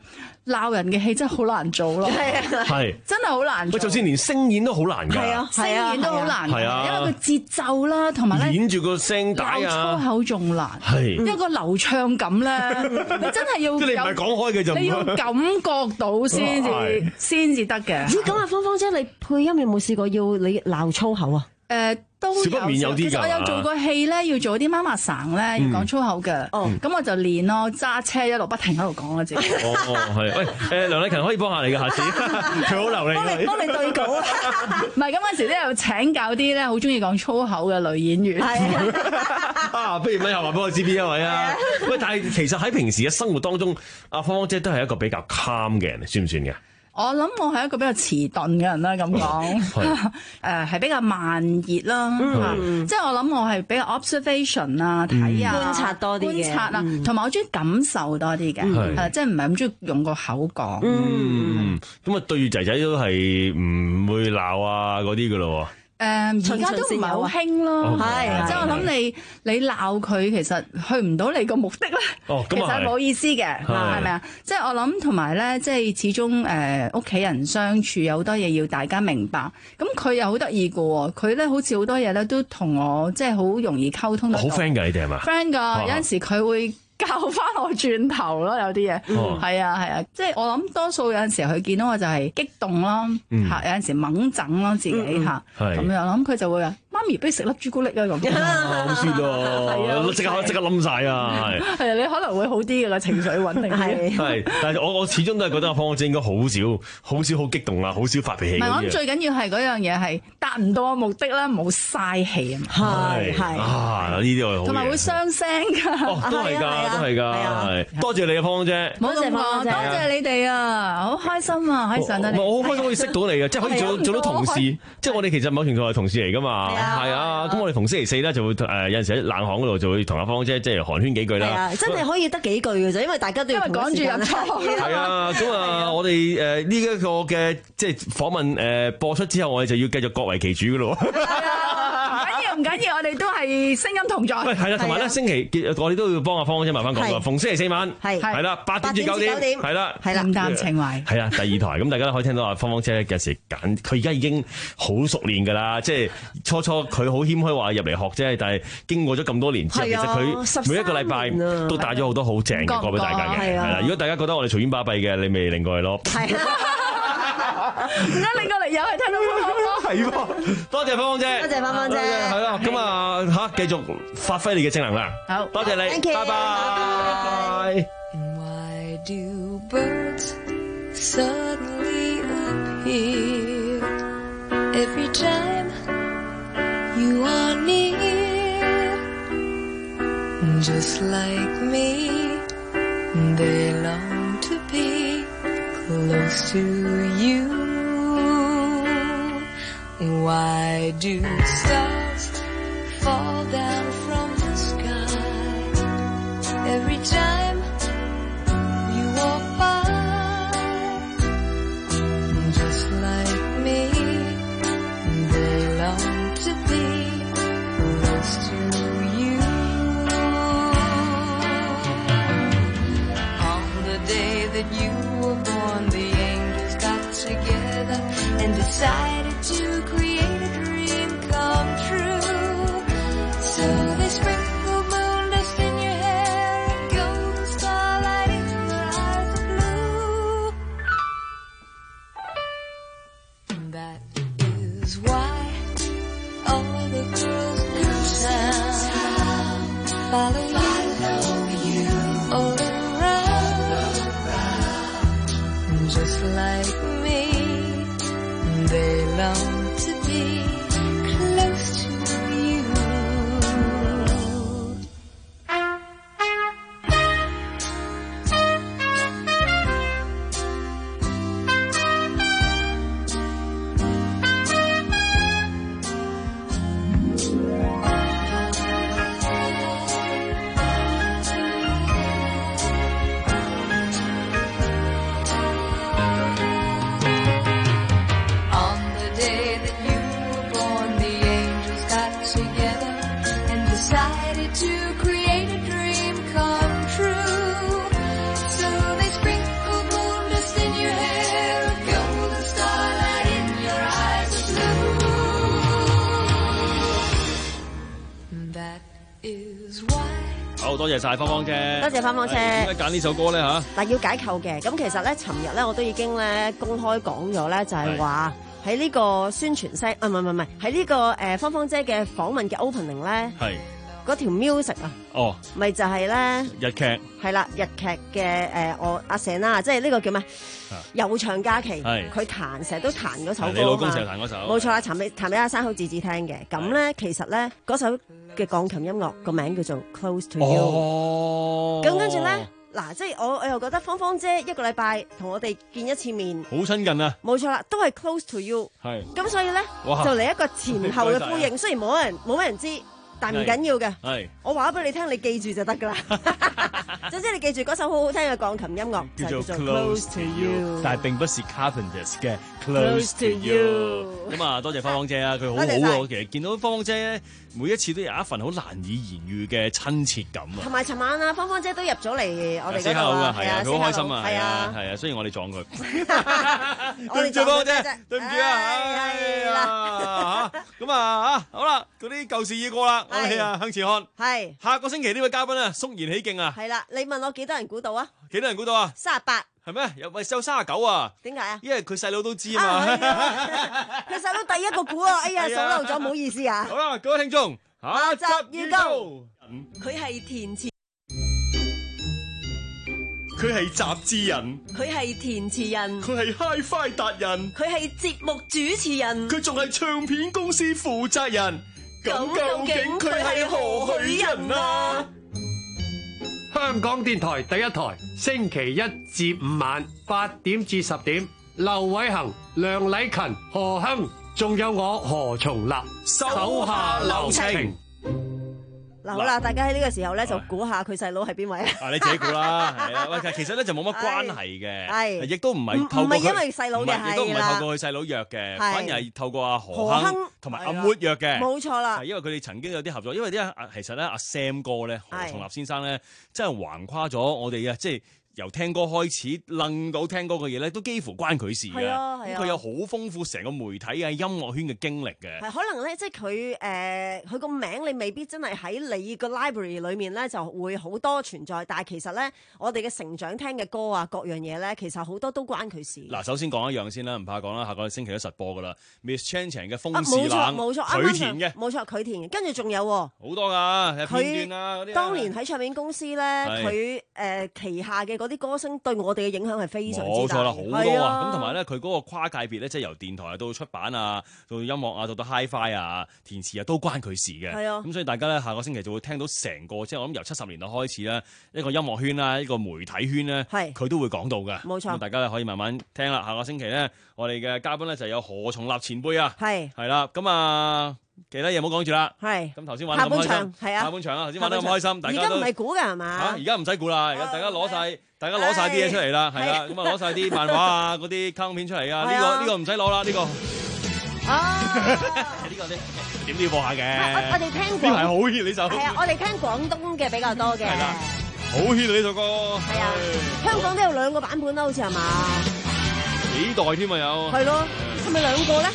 鬧人嘅戲真係好難做咯， 係真係好難做。 喂，就算連聲演都好難㗎， 係啊，聲演都好難， 係啊， 因為個節奏啦，同埋咧演住個聲帶啊， 粗口仲難， 係因為個流暢感咧，你真係要即係你唔係講開嘅就你要感覺到先至先至得嘅。 咦，咁啊，芳芳姐，你配音有冇試過要你鬧粗口啊？ 誒都有， 少不免有啲㗎。 其實我有做過戲咧，要做啲媽媽生咧，要講粗口嘅。哦，咁我就練咯，揸車一路不停喺度講啊自己。 哦，係。喂，誒梁麗勤可以幫下你嘅，下次佢好流利。 幫你幫你對稿啊！ 唔係，咁嗰陣時都有請教啲咧，好中意講粗口嘅女演員。係啊，不如咪又話俾我知邊一位啊？喂，但係其實喺平時嘅生活當中，阿芳芳姐都係一個比較 calm 嘅人，算唔算嘅？ 我諗我係一個比較遲鈍嘅人啦，咁講，誒係比較慢熱啦，嗯、即係我諗我係比較 observation 啊，睇啊， 觀察多啲嘅， 觀察啊，同埋、嗯、我中意感受多啲嘅，係、嗯、即係唔係咁中意用個口講。 嗯，咁啊對住仔仔都係唔會鬧啊嗰啲噶咯。 誒而家都唔係好興咯，係即係我諗你你鬧佢其實去唔到你個目的咧， 哦、 其實冇意思嘅，係咪啊？即係我諗同埋咧，即係始終誒屋企人相處有好多嘢要大家明白，咁佢又好得意嘅喎，佢咧好似好多嘢咧都同我即係好容易溝通得到。 好 friend 㗎你哋係嘛 ？friend 㗎，有陣時佢會教翻我轉頭咯，有啲嘢，係啊係啊，即係我諗多數有陣時佢見到我就係激動咯，嚇有陣時猛整咯自己嚇，咁樣諗佢就會話媽咪，不如食粒朱古力啊咁， 好酸咯，即刻即刻冧晒啊，係係啊，你可能會好啲嘅個情緒穩定啲， 係，但係我我始終都係覺得阿芳芳姐應該好少好少好激動啊，好少發脾氣。 唔係，我諗最緊要係嗰樣嘢係達唔到我目的啦，冇嘥氣啊嘛，係係啊呢啲我好， 同埋會傷聲㗎， 都係㗎。都係㗎，係多謝你啊，芳芳姐。 多謝芳芳姐，多謝你哋啊，好開心啊，可以上到嚟。 我好開心可以識到你啊，即係可以做做到同事，即係我哋其實某程度係同事嚟㗎嘛。係啊，咁我哋逢星期四咧就會誒有陣時喺冷巷嗰度就會同阿芳芳姐即係寒暄幾句啦。係啊， 真係可以得幾句嘅啫，因為大家都要趕住入廠。 係啊，咁啊，我哋誒呢一個嘅即係訪問誒播出之後，我哋就要繼續各為其主㗎咯。 唔緊要，我哋都係聲音同在。 係啦，同埋咧星期我哋都要幫阿芳芳姐麻煩講㗎，逢星期四晚係係啦，八點至九點係啦， 係啦，淡情懷係啊，第二台咁大家都可以聽到阿芳芳姐嘅時揀，佢而家已經好熟練㗎啦，即係初初佢好謙虛話入嚟學啫，但係經過咗咁多年之後，其實佢每一個禮拜都帶咗好多好正嘅歌俾大家嘅，係啦。如果大家覺得我哋嘈冤巴閉嘅，你咪拎過嚟咯。 唔該，拎過嚟又係聽到芳芳咯， 係喎，多謝芳芳姐， 多謝芳芳姐， 係啦，咁啊嚇，繼續發揮你嘅正能量， 好， 多謝你，拜拜。 Why do birds suddenly appear every time you are near? Just like me, they long to be close to you. Why do stars fall down from the sky every time you walk by? Just like me, they long to be close to you. On the day that you were born, the angels got together and decided to create a dream come true. So they sprinkled moon dust in your hair and golden starlight in your eyes of blue. That is why all the girls in town follow you all around. Just like me, they long to be close to you. 好多謝晒芳芳姐， 多謝芳芳姐。 點解揀呢首歌咧嚇？ 嗱，要解構嘅。咁其實咧，尋日咧我都已經咧公開講咗咧，就係話喺呢個宣傳聲啊，唔係唔係唔係，喺呢個誒芳芳姐嘅訪問嘅 opening 咧， 係嗰條 music 啊， 哦， 咪就係咧日劇係啦，日劇嘅誒我阿成啦，即係呢個叫咩？悠長假期， 係佢彈成日都彈嗰首歌啊嘛， 你老公成日彈嗰首， 冇錯啦，彈俾彈俾阿生好自自聽嘅。咁咧其實咧嗰首嘅鋼琴音樂個名叫做 Close to You。 哦， 咁跟住咧，嗱，即係我我又覺得芳芳姐一個禮拜同我哋見一次面， 好親近啊， 冇錯啦，都係 Close to You。 係。 咁所以咧哇就嚟一個前後嘅呼應，雖然冇人冇乜人知。但唔緊要嘅， 係我話俾你聽，你記住就得噶啦。總之你記住嗰首好好聽嘅鋼琴音樂， 叫做 Close to You， 但係並不是 Carpenters 嘅 Close to You。咁啊，多謝芳芳姐啊，佢好好喎。其實見到芳芳姐咧，每一次都有一份好難以言喻嘅親切感啊。 同埋尋晚啊，芳芳姐都入咗嚟我哋嗰度啊， 係啊，佢好開心啊，係啊，係啊，雖然我哋撞佢，對唔住芳芳姐，對唔住啊，係啦，嚇咁啊嚇，好啦，嗰啲舊事已過啦。我哋啊向前看， 係下個星期呢位嘉賓啊，肅然起敬啊！ 係啦，你問我幾多人估到啊？ 幾多人估到啊？ 三十八係咩？有咪有三十九啊？ 點解啊？ 因為佢細佬都知啊嘛。 佢細佬第一個估啊！哎呀，數漏咗，唔好意思啊。 好啦，各位聽眾，下集預告。 佢係填詞， 佢係雜誌人， 佢係填詞人， 佢係 Hi-Fi 達人， 佢係節目主持人， 佢仲係唱片公司負責人。咁究竟佢係何許人啊？ 香港電台第一台，星期一至五晚八點至十點，劉偉恒、梁禮勤、何亨，仲有我何松立，手下留情。 嗱，好啦，大家喺呢個時候咧就估下佢細佬係邊位啊？ 啊，你自己估啦，係啊，喂，其實咧就冇乜關係嘅， 係， 亦都唔係透過佢， 唔係因為細佬嘅， 亦都唔係透過佢細佬約嘅，反而係透過阿何亨同埋阿末約嘅， 冇錯啦。 因為佢哋曾經有啲合作，因為啲其實咧阿 Sam 哥咧何松立先生咧真係橫跨咗我哋啊，即係。由聽歌開始，楞到聽歌嘅嘢咧，都幾乎關佢事嘅。咁佢有好豐富成個媒體啊、音樂圈嘅經歷嘅。 係可能咧，即係佢誒，佢個名你未必真係喺你個 library 裏面咧就會好多存在，但係其實咧，我哋嘅成長聽嘅歌啊，各樣嘢咧，其實好多都關佢事。 嗱，首先講一樣先啦，唔怕講啦，下個星期都實播噶啦。Miss Chan Chan 嘅風冇是冷， 冇錯， 佢填嘅， 冇錯，佢填嘅，跟住仲有好多㗎，片段啊嗰啲。 當年喺唱片公司咧，佢誒旗下嘅嗰啲歌星對我哋嘅影響係非常之大， 冇錯啦，好多啊！咁同埋咧，佢嗰個跨界別咧，即係由電台到出版啊，到音樂啊，到到 Hi-Fi 啊、填詞啊，都關佢事嘅。係啊，咁所以大家咧，下個星期就會聽到成個，即係我諗由七十年代開始咧，一個音樂圈啦，一個媒體圈咧，佢都會講到嘅。冇錯，咁大家咧可以慢慢聽啦。下個星期咧，我哋嘅嘉賓咧就有何松立前輩啊，係係啦，咁啊。其他嘢唔好講住啦，係咁頭先玩得咁開心，係啊，下半場啊，頭先玩得咁開心，大家都而家唔係估㗎係嘛？嚇，而家唔使估啦，而家大家攞晒，大家攞晒啲嘢出嚟啦，係啦，咁啊攞晒啲漫畫啊，嗰啲卡通片出嚟啊，呢個呢個唔使攞啦，呢個啊，呢個咧點都要播下嘅。 我我哋聽廣， 呢排好 hit 呢首， 係啊，我哋聽廣東嘅比較多嘅，係啦， 好 hit 呢首歌， 係啊，香港都有兩個版本啦，好似係嘛？ 幾代添啊有， 係咯，係咪兩個咧？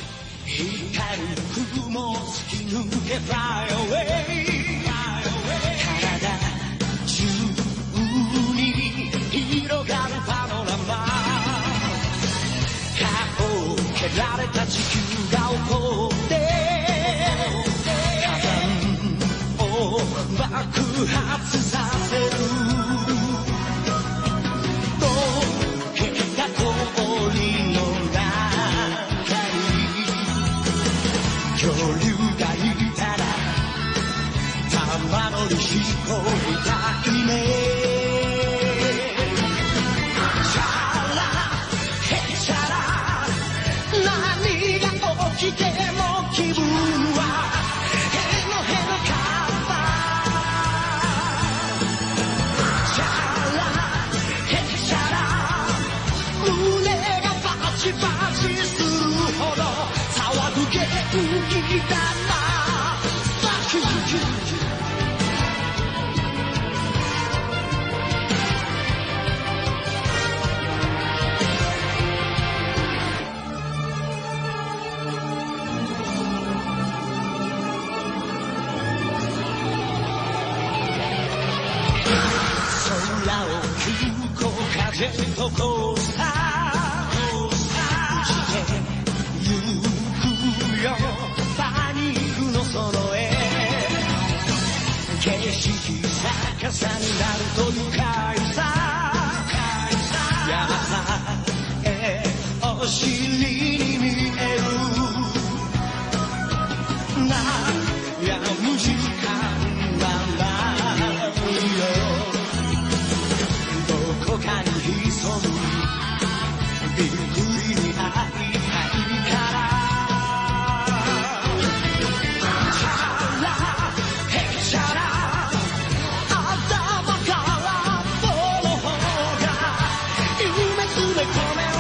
ジェットコースターしてゆくよパニックの空へ景色逆さになると愉快さ山へお尻に見える悩む時間はないよどこかに潜むびっくりに会いたいからチャラヘチャラ頭から棒の方が夢詰め込める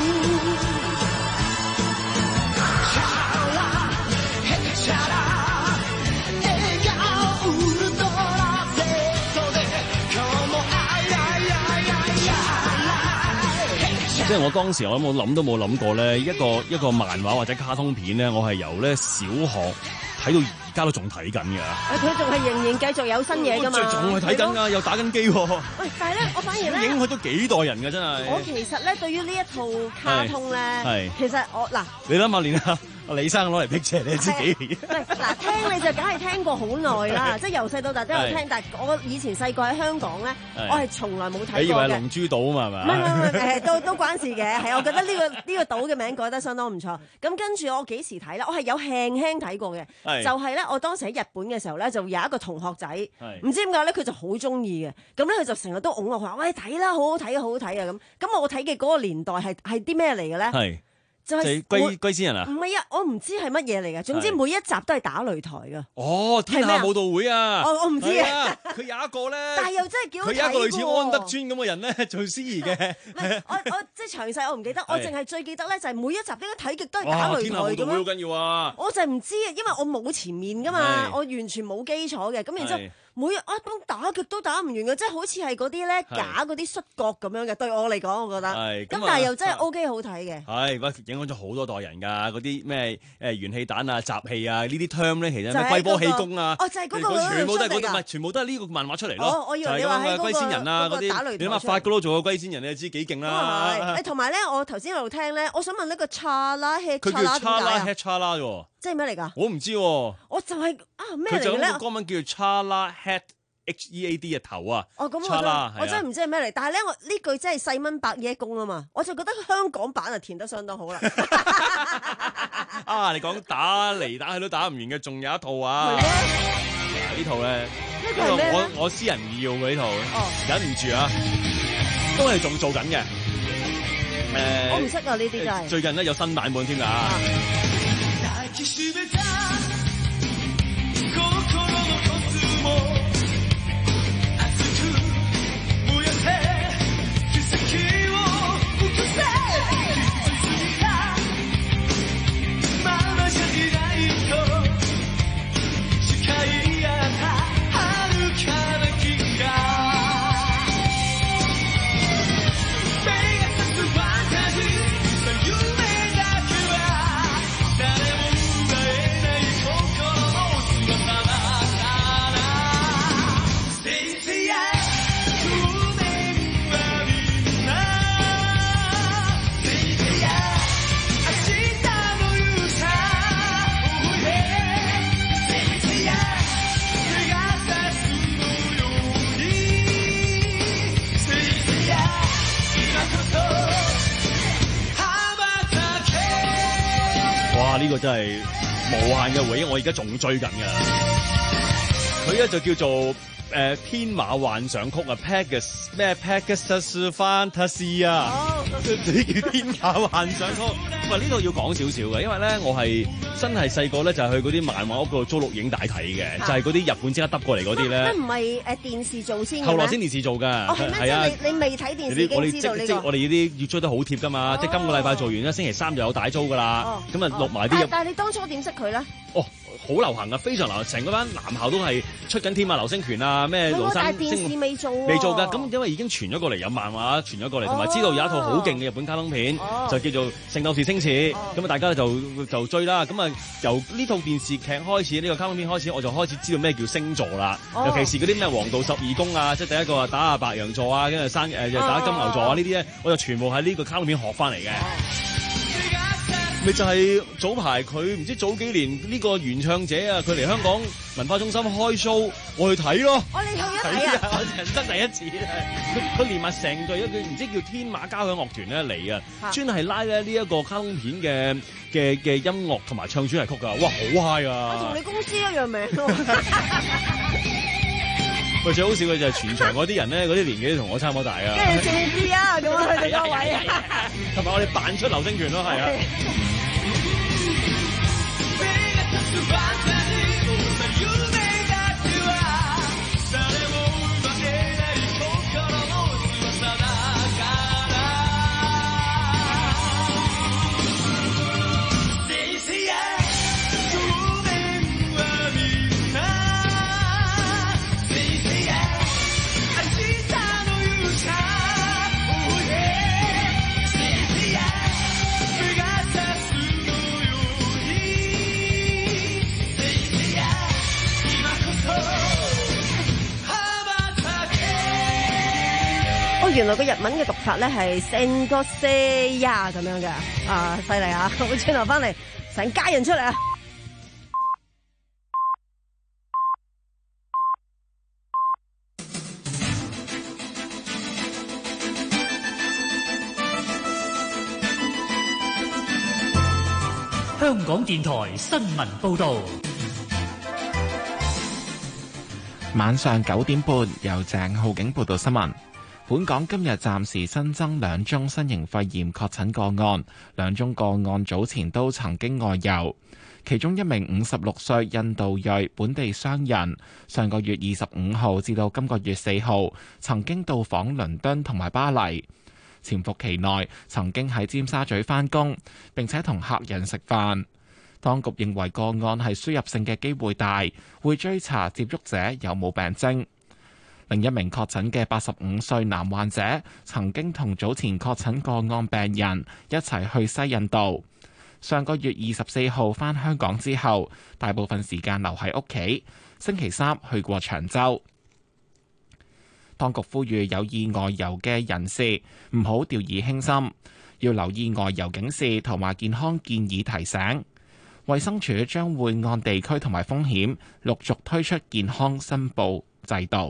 チャラヘチャラ笑顔ウルトラゼットで今日もあいあいあいあい即係我當時我冇諗都冇諗過咧，一個一個漫畫或者卡通片咧，我係由咧小學睇到而家都仲睇緊㗎。 佢仲係仍然繼續有新嘢㗎嘛？ 仲係睇緊㗎，又打緊機喎。 喂，但係咧，我反而咧， 影響咗幾代人㗎，真係。 我其實咧，對於呢一套卡通咧，其實我嗱， 你諗下，連阿阿李生攞嚟辟邪，你知幾？ 嗱，聽你就梗係聽過好耐啦，即係由細到大都有聽，但係我以前細個喺香港咧，我係從來冇睇過嘅。 你以為係龍珠島啊嘛？係嘛？ 唔係唔係誒，都都關事嘅，係我覺得呢個呢個島嘅名改得相當唔錯。咁跟住我幾時睇咧？我係有輕輕睇過嘅，就係咧，我當時喺日本嘅時候咧，就有一個同學仔，唔知點解咧，佢就好中意嘅，咁咧佢就成日都拱我，佢話：喂，睇啦，好好睇啊，好好睇啊咁。咁我睇嘅嗰個年代係係啲咩嚟嘅咧？係。就係龜龜仙人啊？ 唔係啊，我唔知係乜嘢嚟嘅。總之每一集都係打擂台㗎。 哦，天下武道會啊！ 我我唔知啊。 佢有一個咧， 但係又真係幾好睇喎。 佢有一個類似安德尊咁嘅人咧做司儀嘅。 唔係，我我即係詳細我唔記得，我淨係最記得咧就係每一集應該睇極都係打擂台咁樣。天下武道會好緊要啊！我就唔知啊，因為我冇前面㗎嘛，我完全冇基礎嘅。咁然之後。每日啊，咁打極都打唔完嘅，即係好似係嗰啲咧假嗰啲摔角咁樣嘅。對我嚟講，我覺得。係。咁但係又真係 O K 好睇嘅。係，不過影響咗好多代人㗎。嗰啲咩誒元氣彈啊、集氣啊呢啲 term 咧，其實咩龜波氣功啊，哦就係嗰個全部都係嗰啲，唔係全部都係呢個漫畫出嚟咯。哦，我以為你話喺龜仙人啊嗰啲，你諗下法國佬做個龜仙人，你就知幾勁啦。 係。誒同埋咧，我頭先喺度聽咧，我想問呢個查拉 head 佢叫查拉 head 查拉喎。 即係咩嚟㗎？ 我唔知喎。 我就係啊咩嚟嘅咧？佢就咁個歌名叫做查拉 head。H E A D 嘅頭啊！ 哦，咁我真我真係唔知係咩嚟，但係咧我呢句真係細蚊百嘢功啊嘛，我就覺得香港版啊填得相當好啦。 啊，你講打嚟打去都打唔完嘅，仲有一套啊！呢套咧，呢個我我私人要嘅呢套，忍唔住啊，都係仲做緊嘅。誒， 我唔識啊呢啲真係。 最近咧有新版本添㗎。呢個真係無限嘅回憶，我而家仲追緊㗎。佢咧就叫做誒、呃、天馬幻想曲啊 ，Pegasus 咩 Pegasus Fantasy 啊，呢叫天馬幻想曲。喂，呢度要講少少嘅，因為咧我係真係細個咧就係去嗰啲漫畫屋度租錄影帶睇嘅，啊、就係嗰啲日本即刻揼過嚟嗰啲咧。唔係誒電視做先嘅咩？後來先電視做㗎。哦，係咩？啊、即係你你未睇電視已經知道呢、呢個？即我哋呢啲要追得好貼㗎嘛，哦、即係今個禮拜做完咧，星期三就有帶租㗎啦。咁啊錄埋啲。但係你當初點識佢咧？哦。好流行啊，非常流行，成嗰班男校都係出緊天馬流星拳啊，咩廬山星。但係電視未做喎。 未做㗎，咁因為已經傳咗過嚟，有漫畫傳咗過嚟，同埋知道有一套好勁嘅日本卡通片，就叫做《聖鬥士星星矢，咁啊大家就就追啦。咁啊由呢套電視劇開始，呢個卡通片開始，我就開始知道咩叫星座啦。尤其是嗰啲咩黃道十二宮啊，即係第一個啊打下白羊座啊，跟住生誒又打金牛座啊呢啲咧，我就全部喺呢個卡通片學翻嚟嘅。咪就係早排佢唔知早幾年呢個原唱者啊，佢嚟香港文化中心開 show， 我去睇咯。 我哋去咗睇啊！ 我人生第一次啊！佢佢連埋成隊一佢唔知叫天馬交響樂團咧嚟啊，專係拉咧呢一個卡通片嘅嘅嘅音樂同埋唱主題曲噶，哇好 high 啊！ 我同你公司一樣名咯。 喂，最好笑嘅就係全場嗰啲人咧，嗰啲年紀都同我差唔多大啊。 跟住四支啊，咁啊，佢哋個位啊， 同埋我哋扮出流星拳咯，係啊。 原來個日文嘅讀法咧係 Sengoseya 咁樣嘅，啊犀利啊！我轉頭翻嚟，成家人出嚟啊！ 香港電台新聞報導， 晚上九點半由鄭浩景報道新聞。本港今日暫時新增兩宗新型肺炎確診個案，兩宗個案早前都曾經外遊，其中一名五十六歲印度裔本地商人，上個月二十五號至到今個月四號曾經到訪倫敦同埋巴黎，潛伏期內曾經喺尖沙咀返工，並且同客人食飯。當局認為個案係輸入性嘅機會大，會追查接觸者有冇病徵。另一名確診嘅八十五歲男患者，曾經同早前確診個案病人一齊去西印度。上個月二十四號返香港之後，大部分時間留喺屋企。星期三去過長洲。當局呼籲有意外遊嘅人士唔好掉以輕心，要留意外遊警示同埋健康建議提醒。衛生署將會按地區同埋風險，陸續推出健康申報制度。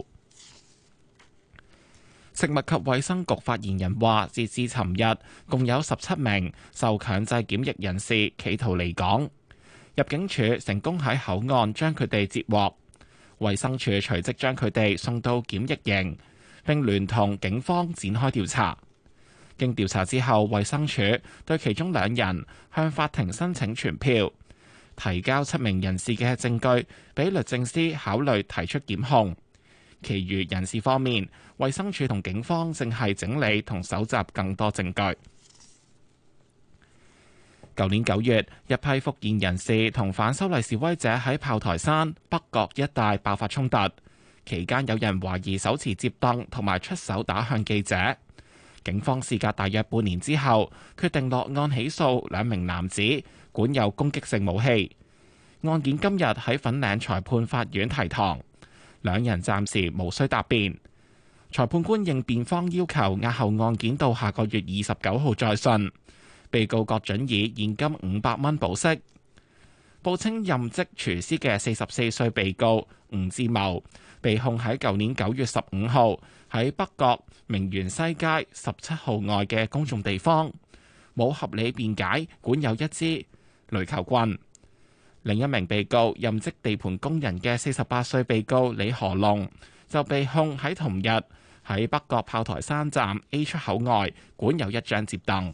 食物及衛生局發言人話，截至尋日，共有十七名受強制檢疫人士企圖離港，入境處成功喺口岸將佢哋截獲。衛生署隨即將佢哋送到檢疫營，並聯同警方展開調查。經調查之後，衛生署對其中兩人向法庭申請傳票，提交七名人士嘅證據，俾律政司考慮提出檢控。其餘人士方面，衛生署同警方正係整理同搜集更多證據。舊年九月，一批福建人士同反修例示威者喺炮台山北角一帶爆發衝突，期間有人懷疑手持摺凳同埋出手打向記者。警方事隔大約半年之後，決定落案起訴兩名男子管有攻擊性武器。案件今日喺粉嶺裁判法院提堂。兩人暫時無需答辯，裁判官應辯方要求押後案件到下個月二十九號再訊。被告各准以現金五百蚊保釋。報稱任職廚師嘅四十四歲被告吳志謀，被控喺舊年九月十五號喺北角明園西街十七號外嘅公眾地方，冇合理辯解管有一支壘球棍。另一名被告任職地盤工人嘅四十八歲被告李何龍，就被控喺同日喺北角炮台山站 A 出口外管有一張摺凳。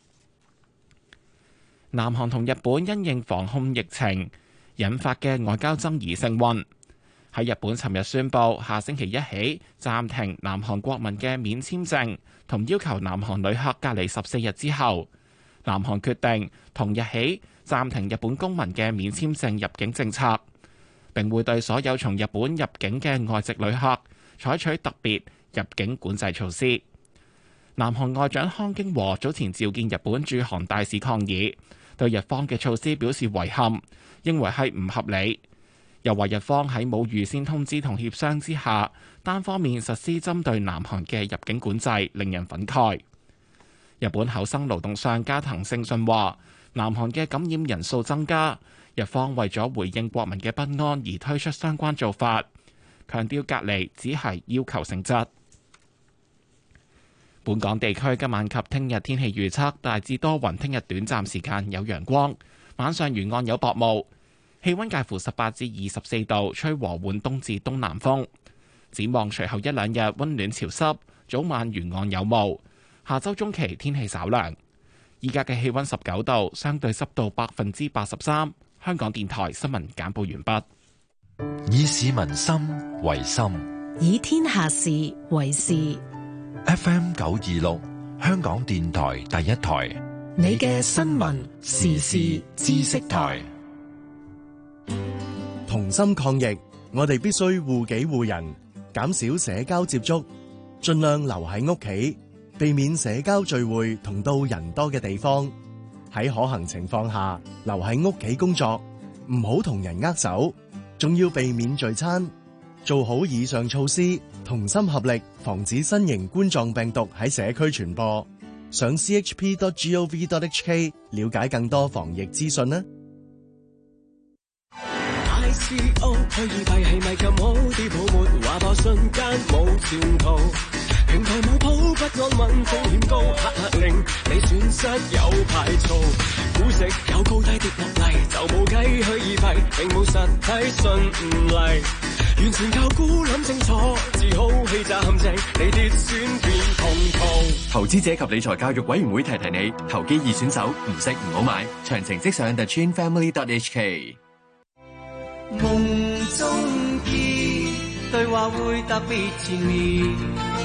南韓同日本因應防控疫情引發嘅外交爭議升溫。喺日本尋日宣布，下星期一起暫停南韓國民嘅免簽證，同要求南韓旅客隔離十四日之後，南韓決定同日起暫停日本公民嘅免簽證入境政策，並會對所有從日本入境嘅外籍旅客採取特別入境管制措施。 南韓外長康京和早前召見日本駐韓大使抗議，對日方嘅措施表示遺憾，認為係唔合理。又話日方喺冇預先通知同協商之下，單方面實施針對南韓嘅入境管制，令人憤慨。日本厚生勞動相加藤勝信話，南韓嘅感染人數增加，日方為咗回應國民嘅不安而推出相關做法，強調隔離只係要求性質。本港地區今晚及聽日天氣預測大致多雲，聽日短暫時間有陽光，晚上沿岸有薄霧，氣溫介乎十八至二十四度，吹和緩東至東南風。展望隨後一兩日溫暖潮濕，早晚沿岸有霧。下周中期天氣稍涼。依家嘅氣溫十九度，相對濕度百分之八十三。香港電台新聞簡報完畢。以市民心為心， 以天下事為事。 F M 九二六，香港電台第一台， 你嘅新聞時事知識台。 同心抗疫，我哋必須護己護人，減少社交接觸，盡量留喺屋企，避免社交聚會同到人多嘅地方。喺可行情況下，留喺屋企工作，唔好同人握手，仲要避免聚餐。做好以上措施，同心合力，防止新型冠狀病毒喺社區傳播。上 c h p dot gov dot h k 了解更多防疫資訊啦。 I C O 虛擬幣係咪咁好啲泡沫？話爆瞬間冇前途，平台冇鋪不安穩風險高，黑客令你損失有排嘈，股息有高低跌落嚟就冇計，虛擬幣並冇實體信唔嚟，完全靠估諗清楚，自好氣炸陷阱，你跌損變痛痛。 投資者及理財教育委員會提提你，投機易選手唔識唔好買，詳情即上 the chin family dot h k。 夢中見對話會特別纏綿，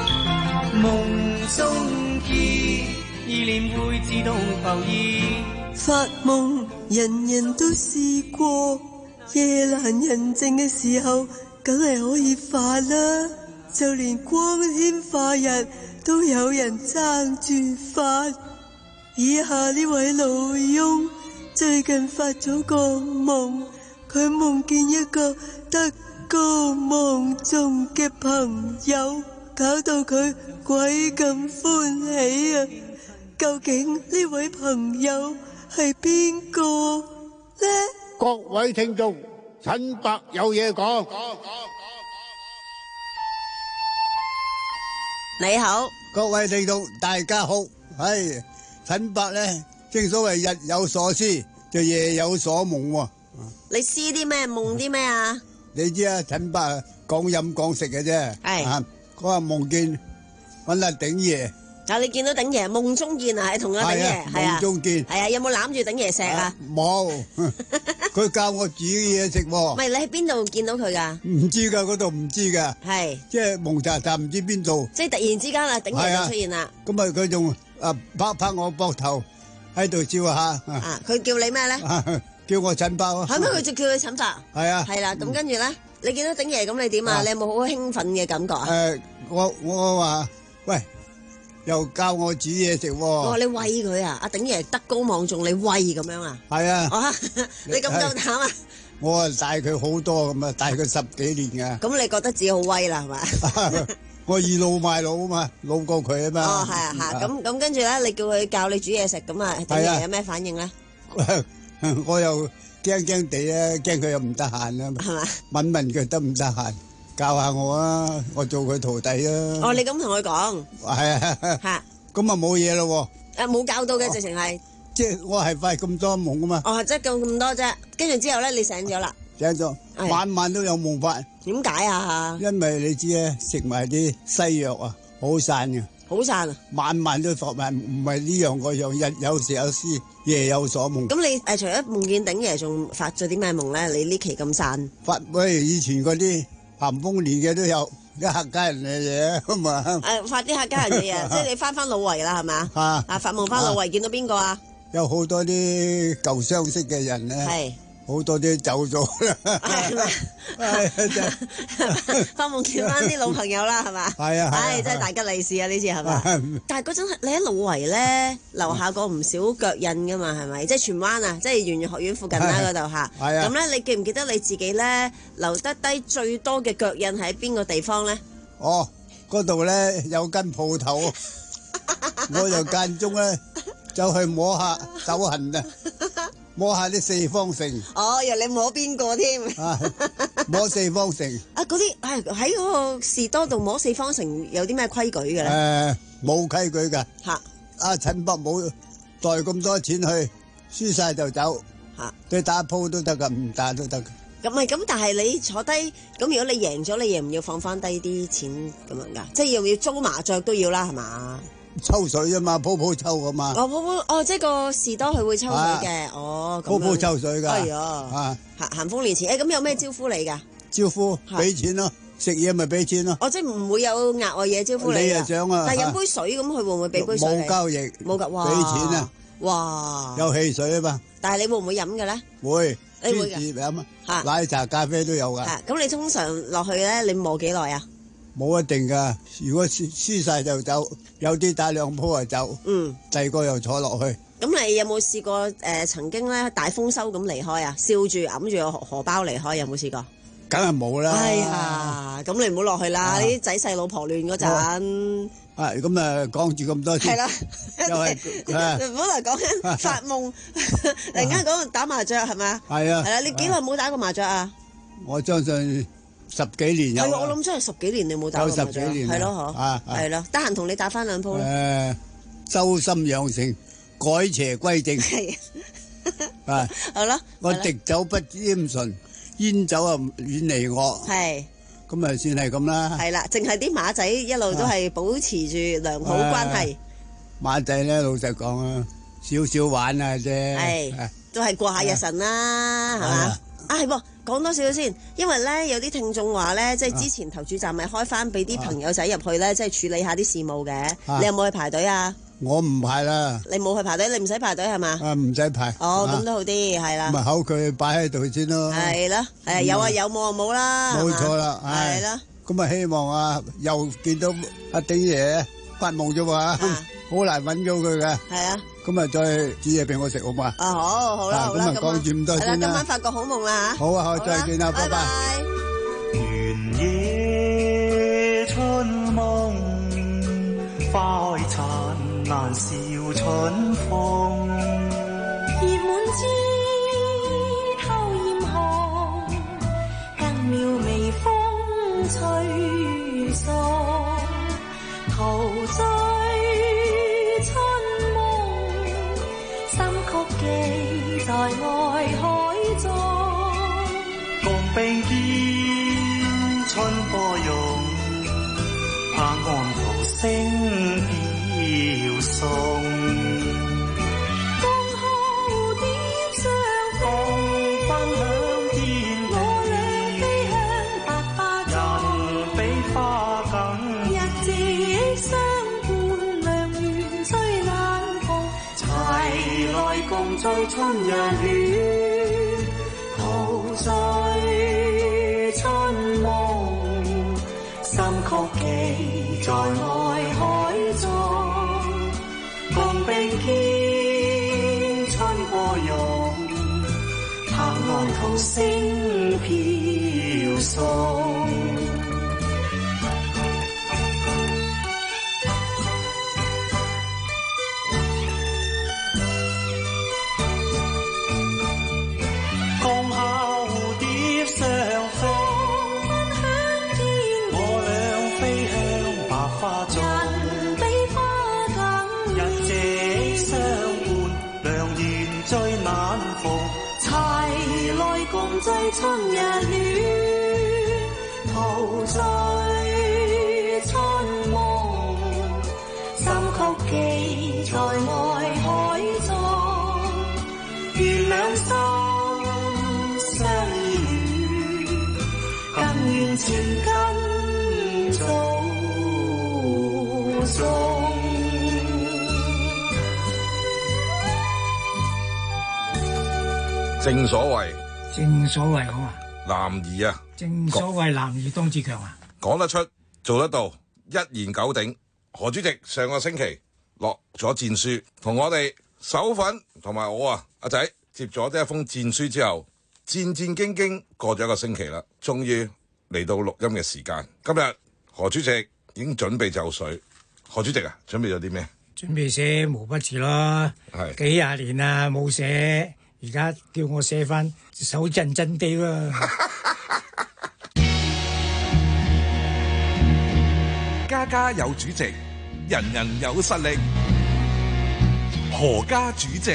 夢中見意念會自動浮現。 發夢人人都試過，夜闌人靜嘅時候梗係可以發啦，就連光天化日都有人爭住發。以下呢位老翁最近發咗個夢，佢夢見一個德高望重嘅朋友，搞到佢鬼咁歡喜啊！究竟呢位朋友係邊個呢？ 各位聽眾，陳伯有嘢講。 你好， 各位聽眾大家好。係陳伯咧，正所謂日有所思，就夜有所夢喎。 你思啲咩，夢啲咩啊？ 你知啊，陳伯講飲講食嘅啫。係啊，嗰日夢見搵阿鼎爺。 啊，你見到鼎爺夢中見啊，係同阿鼎爺係啊， 夢中見係啊，有冇攬住鼎爺石啊？ 冇，佢教我煮嘢食。 唔係，你喺邊度見到佢噶？ 唔知噶，嗰度唔知噶。 係， 即係蒙查查唔知邊度。 即係突然之間啊，鼎爺就出現啦。 咁啊，佢仲啊拍拍我膊頭喺度笑下。 啊，佢叫你咩咧？ 叫我陳伯啊！ 係咩？佢就叫你陳伯。 係啊。 係啦，咁跟住咧，你見到鼎爺咁，你點啊？你有冇好興奮嘅感覺啊？ 誒，我我話喂，又教我煮嘢食喎。 哦，你餵佢啊？阿鼎爺德高望重，你餵咁樣啊？ 係啊。 啊，你咁夠膽啊？ 我啊大佢好多咁啊，大佢十幾年噶。 咁你覺得自己好威啦，係嘛？ 我倚老賣老啊嘛，老過佢啊嘛。 哦，係啊，係。咁咁跟住咧，你叫佢教你煮嘢食，咁啊，鼎爺有咩反應咧？ 我又驚驚地啊，驚佢又唔得閒啊，係嘛？問問佢得唔得閒，教下我啊，我做佢徒弟啊。 哦，你咁同佢講。 係啊。 吓。 咁啊冇嘢咯。 誒，冇教到嘅，直情係。 即係我係發咁多夢啊嘛。 哦，即係咁咁多啫，跟住之後咧，你醒咗啦。 醒咗，晚晚都有夢法。 點解啊？ 因為你知啊，食埋啲西藥啊，好散嘅。 好散啊！ 晚晚都發夢，唔係呢樣嗰樣，日有時有思，夜有所夢。 咁你誒除咗夢見鼎爺，仲發咗啲咩夢咧？你呢期咁散？ 發喂，以前嗰啲咸豐年嘅都有，啲客家人嘅嘢啊嘛。 誒，發啲客家人嘅嘢，即係你翻翻老圍啦，係嘛？ 啊！ 啊，發夢翻老圍，見到邊個啊？ 有好多啲舊相識嘅人咧。 係。 好多啲走咗啦。 係咪？發夢見翻啲老朋友啦，係嘛？ 係啊， 唉，真係大吉利是啊！呢次係嘛？但係嗰陣你喺老圍咧留下過唔少腳印噶嘛？係咪？即係荃灣啊，即係圓玄學院附近啦嗰度嚇。 係啊。 咁咧，你記唔記得你自己咧留得低最多嘅腳印喺邊個地方咧？ 哦，嗰度咧有間鋪頭，我就間中咧就去摸下手痕啊。摸下啲四方城， 哦，又你摸邊個添？ 啊，摸四方城。 啊，嗰啲係喺嗰個士多度摸四方城有啲咩規矩嘅咧？ 誒，冇規矩㗎。 嚇！ 阿陳伯冇袋咁多錢去，輸晒就走。 嚇！ 你打鋪都得㗎，唔打都得㗎。 咁咪咁，但係你坐低，咁如果你贏咗，你要唔要放翻低啲錢咁樣㗎？即係要唔要租麻雀都要啦，係嘛？ 抽水啫嘛，鋪鋪抽㗎嘛。 哦，鋪鋪哦，即係個士多佢會抽水嘅，哦， 鋪鋪抽水㗎。 係啊， 行行豐年前，誒咁有咩招呼你㗎？ 招呼俾錢咯，食嘢咪俾錢咯。 哦，即係唔會有額外嘢招呼你。 你又想啊？ 但係飲杯水咁，佢會唔會俾杯水你？ 冇交易， 冇㗎，哇！ 俾錢啊！ 哇！ 有汽水啊嘛。 但係你會唔會飲嘅咧？ 會， 你會㗎？ 飲啊，奶茶、咖啡都有㗎。 咁你通常落去咧，你磨幾耐啊？ 冇一定㗎，如果輸輸曬就走，有啲打兩鋪就走。 嗯， 第二個又坐落去。 咁你有冇試過誒、呃、曾經咧大豐收咁離開啊？笑住揞住個荷荷包離開，有冇試過？ 梗係冇啦。 哎呀，咁你唔好落去啦！啲仔細老婆亂嗰陣。 啊，咁啊講住咁多先。係啦， 又係唔好嚟講緊發夢，突然間講打麻雀係咪啊？ 係啊。 係啦，你幾耐冇打過麻雀啊？ 我相信。十幾年有， 係我諗真係十幾年你冇打過麻雀，係咯嗬，係咯，得閒同你打翻兩鋪啦。誒，修心養性，改邪歸正。係啊， 係咯。 我滴酒不沾唇，煙酒啊遠離我。係，咁啊算係咁啦。 係啦，淨係啲馬仔一路都係保持住良好關係。 馬仔咧，老實講啊，少少玩啊啫。 係，都係過下日神啦，係嘛？啊係噃。講多少少先，因為咧有啲聽眾話咧，即係之前投注站咪開翻俾啲朋友仔入去咧，即係處理下啲事務嘅。啊、你有冇去排隊啊？ 我唔排啦。 你冇去排隊，你唔使排隊係嘛？ 啊，唔使排。 哦，咁都好啲，係啦。 咪口佢擺喺度先咯。係啦，係有啊有，冇啊冇啦。 冇錯啦，係啦。咁啊，希望啊，又見到阿鼎爺發夢啫嘛，好難揾到佢嘅。係啊。咁啊，再煮嘢俾我食好嘛？ 啊好，好啦，好啦， 咁啊，講住咁多先啦。 今晚發個好夢啦嚇！ 好啊，好，再見啦，拜拜。 原野春夢，花開燦爛笑春風。 葉滿枝透豔紅，更妙微風吹送，陶醉。記在愛海中， 共並肩春波湧，拍岸濤聲飄送。 共蝴蝶相飛， 分享天地， 我倆飛向百花中， 人比花更日夕相伴，良緣最難逢。齊來共醉春日暖，陶醉春夢，心曲記在愛海中，共並肩春波湧，拍岸濤聲飄送。醉春日暖，陶醉春夢，心曲記在愛海中，願兩心相依，更願情根早送。 正所謂正所謂好啊， 男兒啊， 正所謂男兒當自強啊， 講得出，做得到，一言九鼎。何主席上個星期落咗戰書，同我哋手粉同埋我啊，阿仔接咗呢一封戰書之後，戰戰兢兢過咗一個星期啦，終於嚟到錄音嘅時間。今日何主席已經準備就緒。何主席啊，準備咗啲咩？ 準備寫毛筆字咯， 係幾廿年啦冇寫，而家叫我寫翻，手震震地喎。 家家有主席，人人有實力。何家主席，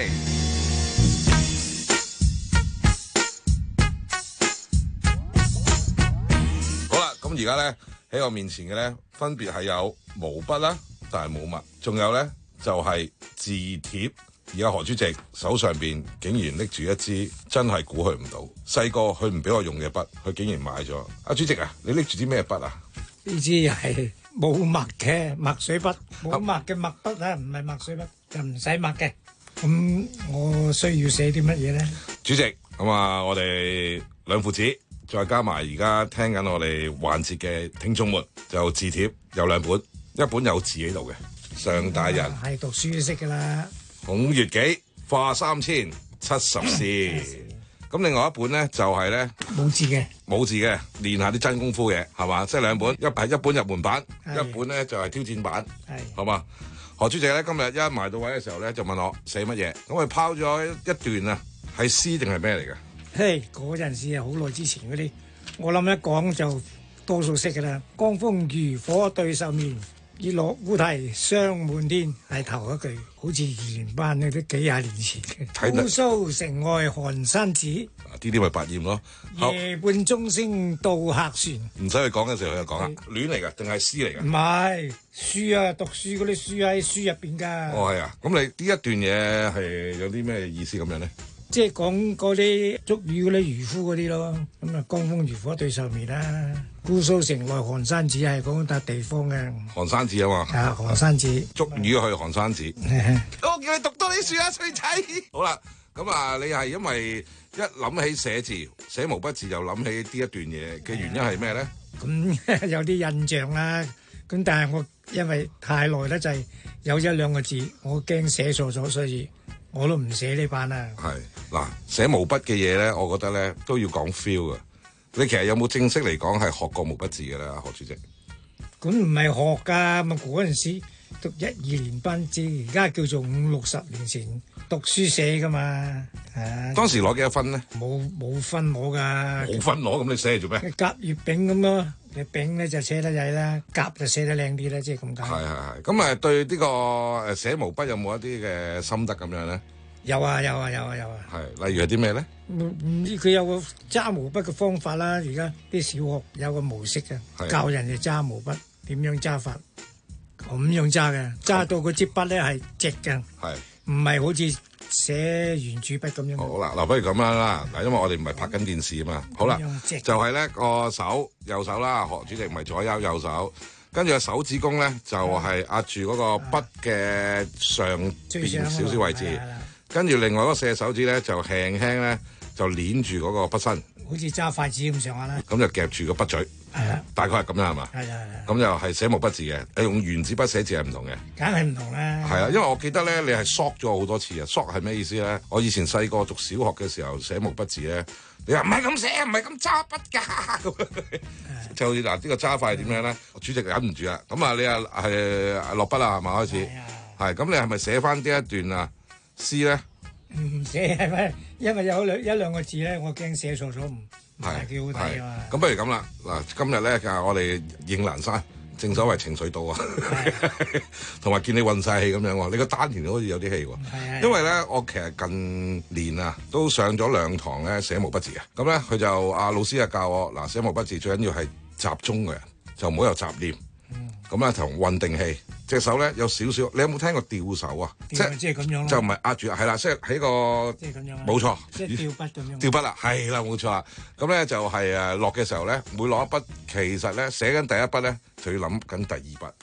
好啦，咁而家咧喺我面前嘅咧，分別係有毛筆啦，但係冇墨，仲有咧就係字帖。而家何主席手上邊竟然拎住一支，真係估佢唔到。細個佢唔俾我用嘅筆，佢竟然買咗。阿主席啊，你拎住啲咩筆啊？ 呢支係冇墨嘅墨水筆，冇墨嘅墨筆啊，唔係墨水筆，就唔使墨嘅。咁我需要寫啲乜嘢咧？ 主席，咁啊，我哋兩父子，再加埋而家聽緊我哋環節嘅聽眾們，就字帖有兩本，一本有字喺度嘅，上大人係讀書識噶啦。 孔乙己化三千七十詩，咁另外一本咧就係咧冇字嘅， 冇字嘅，練下啲真功夫嘅，係嘛？即係兩本，一係一本入門版，一本咧就係挑戰版，係，好嘛？何主席咧今日一埋到位嘅時候咧就問我寫乜嘢，咁佢拋咗一段啊，係詩定係咩嚟㗎？ 嘿，嗰陣時係好耐之前嗰啲，我諗一講就多數識㗎啦。江風如火對獸面，熱落烏啼霜滿天，係頭一句，好似二年班嗰啲幾廿年前嘅。姑蘇城外寒山寺， 呢啲咪百厭咯。 夜半鐘聲到客船， 唔使佢講嘅時候佢就講啦，亂嚟㗎定係詩嚟㗎？ 唔係書啊，讀書嗰啲書喺書入邊㗎。 哦，係啊，咁你呢一段嘢係有啲咩意思咁樣咧？ 即係講嗰啲捉魚嗰啲漁夫嗰啲咯，咁啊江風如火對獸面啦。姑蘇城內寒山寺係講笪地方嘅。 寒山寺啊嘛。 啊，寒山寺。 捉魚去寒山寺。我叫你讀多啲書啊，衰仔。好啦，咁啊，你係因為一諗起寫字、寫毛筆字，就諗起呢一段嘢嘅原因係咩咧？ 咁有啲印象啦。咁但係我因為太耐咧，就係有一兩個字，我驚寫錯咗，所以我都唔寫呢版啦。 係嗱，寫毛筆嘅嘢咧，我覺得咧都要講 feel 㗎。你其實有冇正式嚟講係學過毛筆字嘅咧，何主席？ 咁唔係學㗎，咁嗰陣時讀一二年班字，而家叫做五六十年前讀書寫㗎嘛。啊！ 當時攞幾多分咧？ 冇冇分攞㗎。 冇分攞，咁你寫嚟做咩？ 甲乙丙咁咯，你丙咧就寫得曳啦，甲就寫得靚啲啦，即係咁解。係係係。咁誒對呢個誒寫毛筆有冇一啲嘅心得咁樣咧？ 有啊有啊有啊有啊。 係，例如係啲咩咧？ 唔唔知佢有個揸毛筆嘅方法啦，而家啲小學有個模式嘅，教人哋揸毛筆點樣揸法，咁樣揸嘅，揸到個支筆咧係直嘅，係唔係好似寫圓珠筆咁樣？ 好啦，嗱，不如咁樣啦，嗱，因為我哋唔係拍緊電視啊嘛，好啦，就係咧個手右手啦，何主席唔係左右右手，跟住個手指公咧就係壓住嗰個筆嘅上邊少少位置。跟住另外嗰個四隻手指咧，就輕輕咧就捏住嗰個筆身， 好似揸筷子咁上下啦。 咁就夾住個筆嘴，係啊，大概係咁樣係嘛？係啊係啊。咁就係寫毛筆字嘅，你用原子筆寫字係唔同嘅。 梗係唔同啦。 係啊，因為我記得咧，你係縮咗好多次啊。縮係咩意思咧？我以前細個讀小學嘅時候寫毛筆字咧，你話唔係咁寫，唔係咁揸筆㗎。就好似嗱，呢個揸法係點樣咧？主席忍唔住啦，咁啊，你啊係落筆啦係嘛開始？係咁，你係咪寫翻呢一段啊？詩咧唔寫係咪？因為有兩一兩個字咧，我驚寫錯咗，唔唔係幾好睇啊嘛。 咁不如咁啦，嗱，今日咧就係我哋應蘭山，正所謂情緒到啊，同埋見你運晒氣咁樣喎，你個丹田好似有啲氣喎。因為咧，我其實近年啊都上咗兩堂咧寫毛筆字嘅，咁咧佢就阿老師啊教我嗱寫毛筆字最緊要係集中嘅人，就唔好有雜念。咁咧同運定氣，隻手咧有少少，你有冇聽過吊手啊？ 即係即係咁樣， 就唔係壓住，係啦，即係喺個， 即係咁樣， 冇錯， 即係吊筆咁樣。 吊筆啦，係啦，冇錯啦。咁咧就係誒落嘅時候咧，每落一筆，其實咧寫緊第一筆咧，就要諗緊第二筆。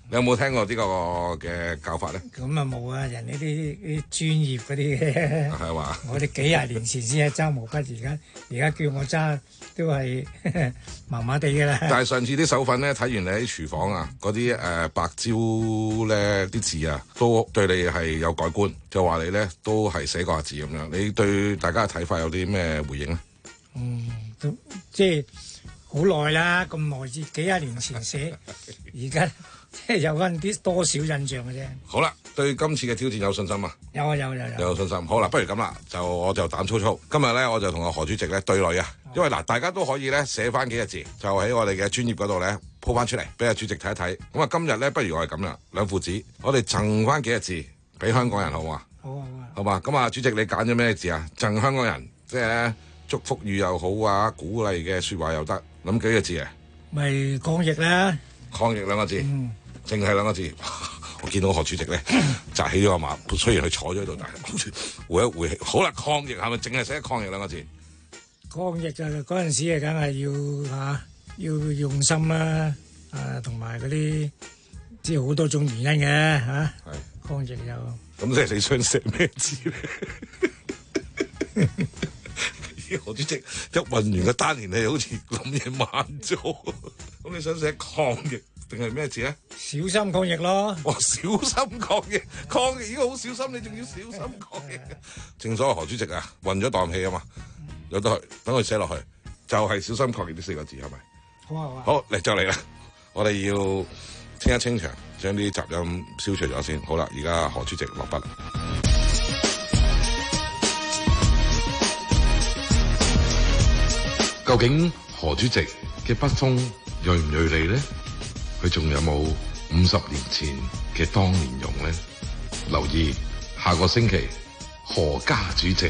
你有冇聽過呢個嘅教法咧？ 咁啊冇啊，人呢啲啲專業嗰啲嘅， 係嘛？ 我哋幾廿年前先係揸毛筆，而家而家叫我揸都係麻麻地㗎啦。 但係上次啲手粉咧，睇完你喺廚房啊，嗰啲誒白椒咧啲字啊，都對你係有改觀，就話你咧都係寫過字咁樣。你對大家嘅睇法有啲咩回應咧？ 嗯，都即係好耐啦，咁耐至幾廿年前寫，而家。即係有翻啲多少印象嘅啫。 好啦，對今次嘅挑戰有信心嘛？ 有啊，有有有。 有信心。好啦，不如咁啦，就我就膽粗粗。今日咧，我就同阿何主席咧對壘啊。因為嗱，大家都可以咧寫翻幾個字，就喺我哋嘅專頁嗰度咧鋪翻出嚟，俾阿主席睇一睇。咁啊，今日咧，不如我係咁啦，兩父子，我哋贈翻幾個字俾香港人，好唔好啊？ 好啊，好啊。 好嘛，咁啊，主席你揀咗咩字啊？贈香港人，即係祝福語又好啊，鼓勵嘅説話又得，諗幾個字啊？ 咪抗疫啦！ 抗疫兩個字。嗯。淨係兩個字，我見到何主席咧扎起咗個馬，雖然佢坐咗喺度，但係好似回一回氣。好啦，抗疫係咪淨係寫抗疫兩個字？ 抗疫就嗰陣時啊，梗係要嚇要用心啦，啊同埋嗰啲即係好多種原因嘅嚇。係抗疫又咁，即係你想寫咩字咧？何主席一運完個單年，你好似諗嘢慢咗。咁你想寫抗疫？定係咩字咧？ 小心抗疫咯！ 哇，小心抗疫，抗疫已經好小心，你仲要小心抗疫。正所謂何主席啊，運咗啖氣啊嘛，有得去，等佢寫落去，就係、是、小心抗疫呢四個字係咪？ 好啊好啊！ 好嚟就嚟啦，我哋要清一清場，將啲雜音消除咗先。好啦，而家何主席落筆啦。究竟何主席嘅筆鋒銳唔銳利咧？佢仲有冇五十年前嘅當年勇呢？留意下個星期何家主席。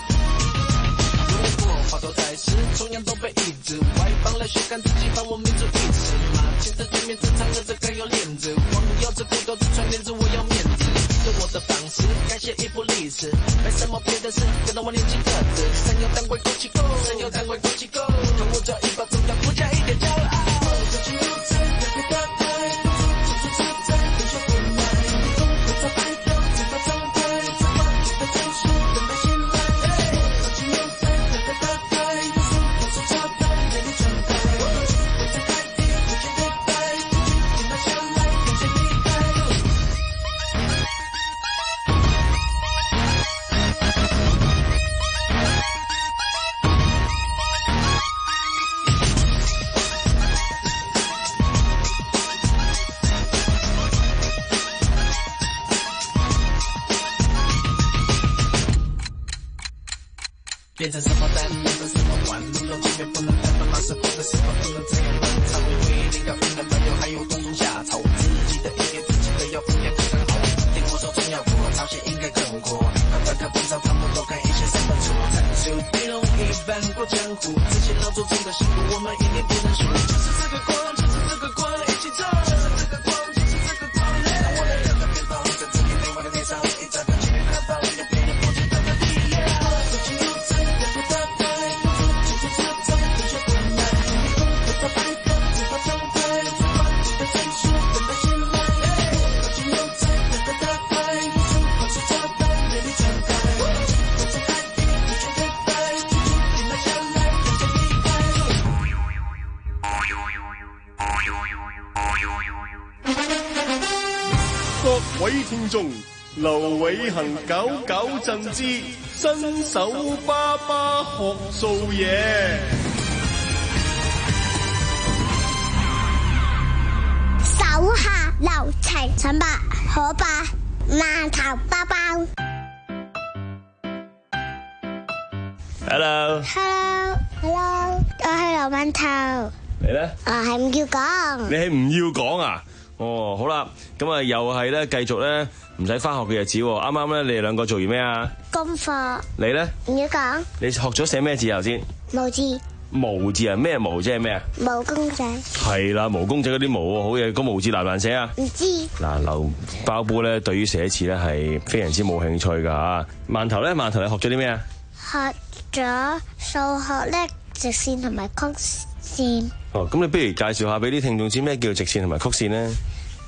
变成什么蛋，变成什么碗，路到这边不能太慢，老师不能什么不能这样乱，才会为一定要遇男朋友，还有冬冬夏草，自己的音乐自己的要不也刚刚好，听我说重要过，朝鲜应该更过，快快看不着他们都看一些三本书，战术不容易翻过江湖，这些老祖宗的辛苦我们一定不能输，就是这个光，就是这个光，一起走，就是这个光，就是这个光，让我来让它变放，在自己美好的脸上，一张张前面看放，有别人不知道的力量。 各位聽眾，劉偉恒搞搞震之新手爸爸學做嘢。 手下留情，陳伯可伯饅頭包包。 Hello。 Hello。Hello。我係劉饅頭。 你咧？ 我係唔要講。 你係唔要講啊？哦，好啦，咁啊又係咧，繼續咧唔使翻學嘅日子。啱啱咧，你哋兩個做完咩啊？ 功課。 你咧？ 唔要講。你學咗寫咩字頭先？ 毛字。 毛字啊？咩毛即係咩啊？ 毛公仔。係啦，毛公仔嗰啲毛喎，好嘢。個毛字難唔難寫啊？ 唔知。嗱， 劉包煲咧，對於寫字咧係非常之冇興趣噶吓。饅頭咧，饅頭你學咗啲咩啊？ 學咗數學咧，直線同埋曲線。 哦，咁你不如介紹下俾啲聽眾知咩叫直線同埋曲線咧？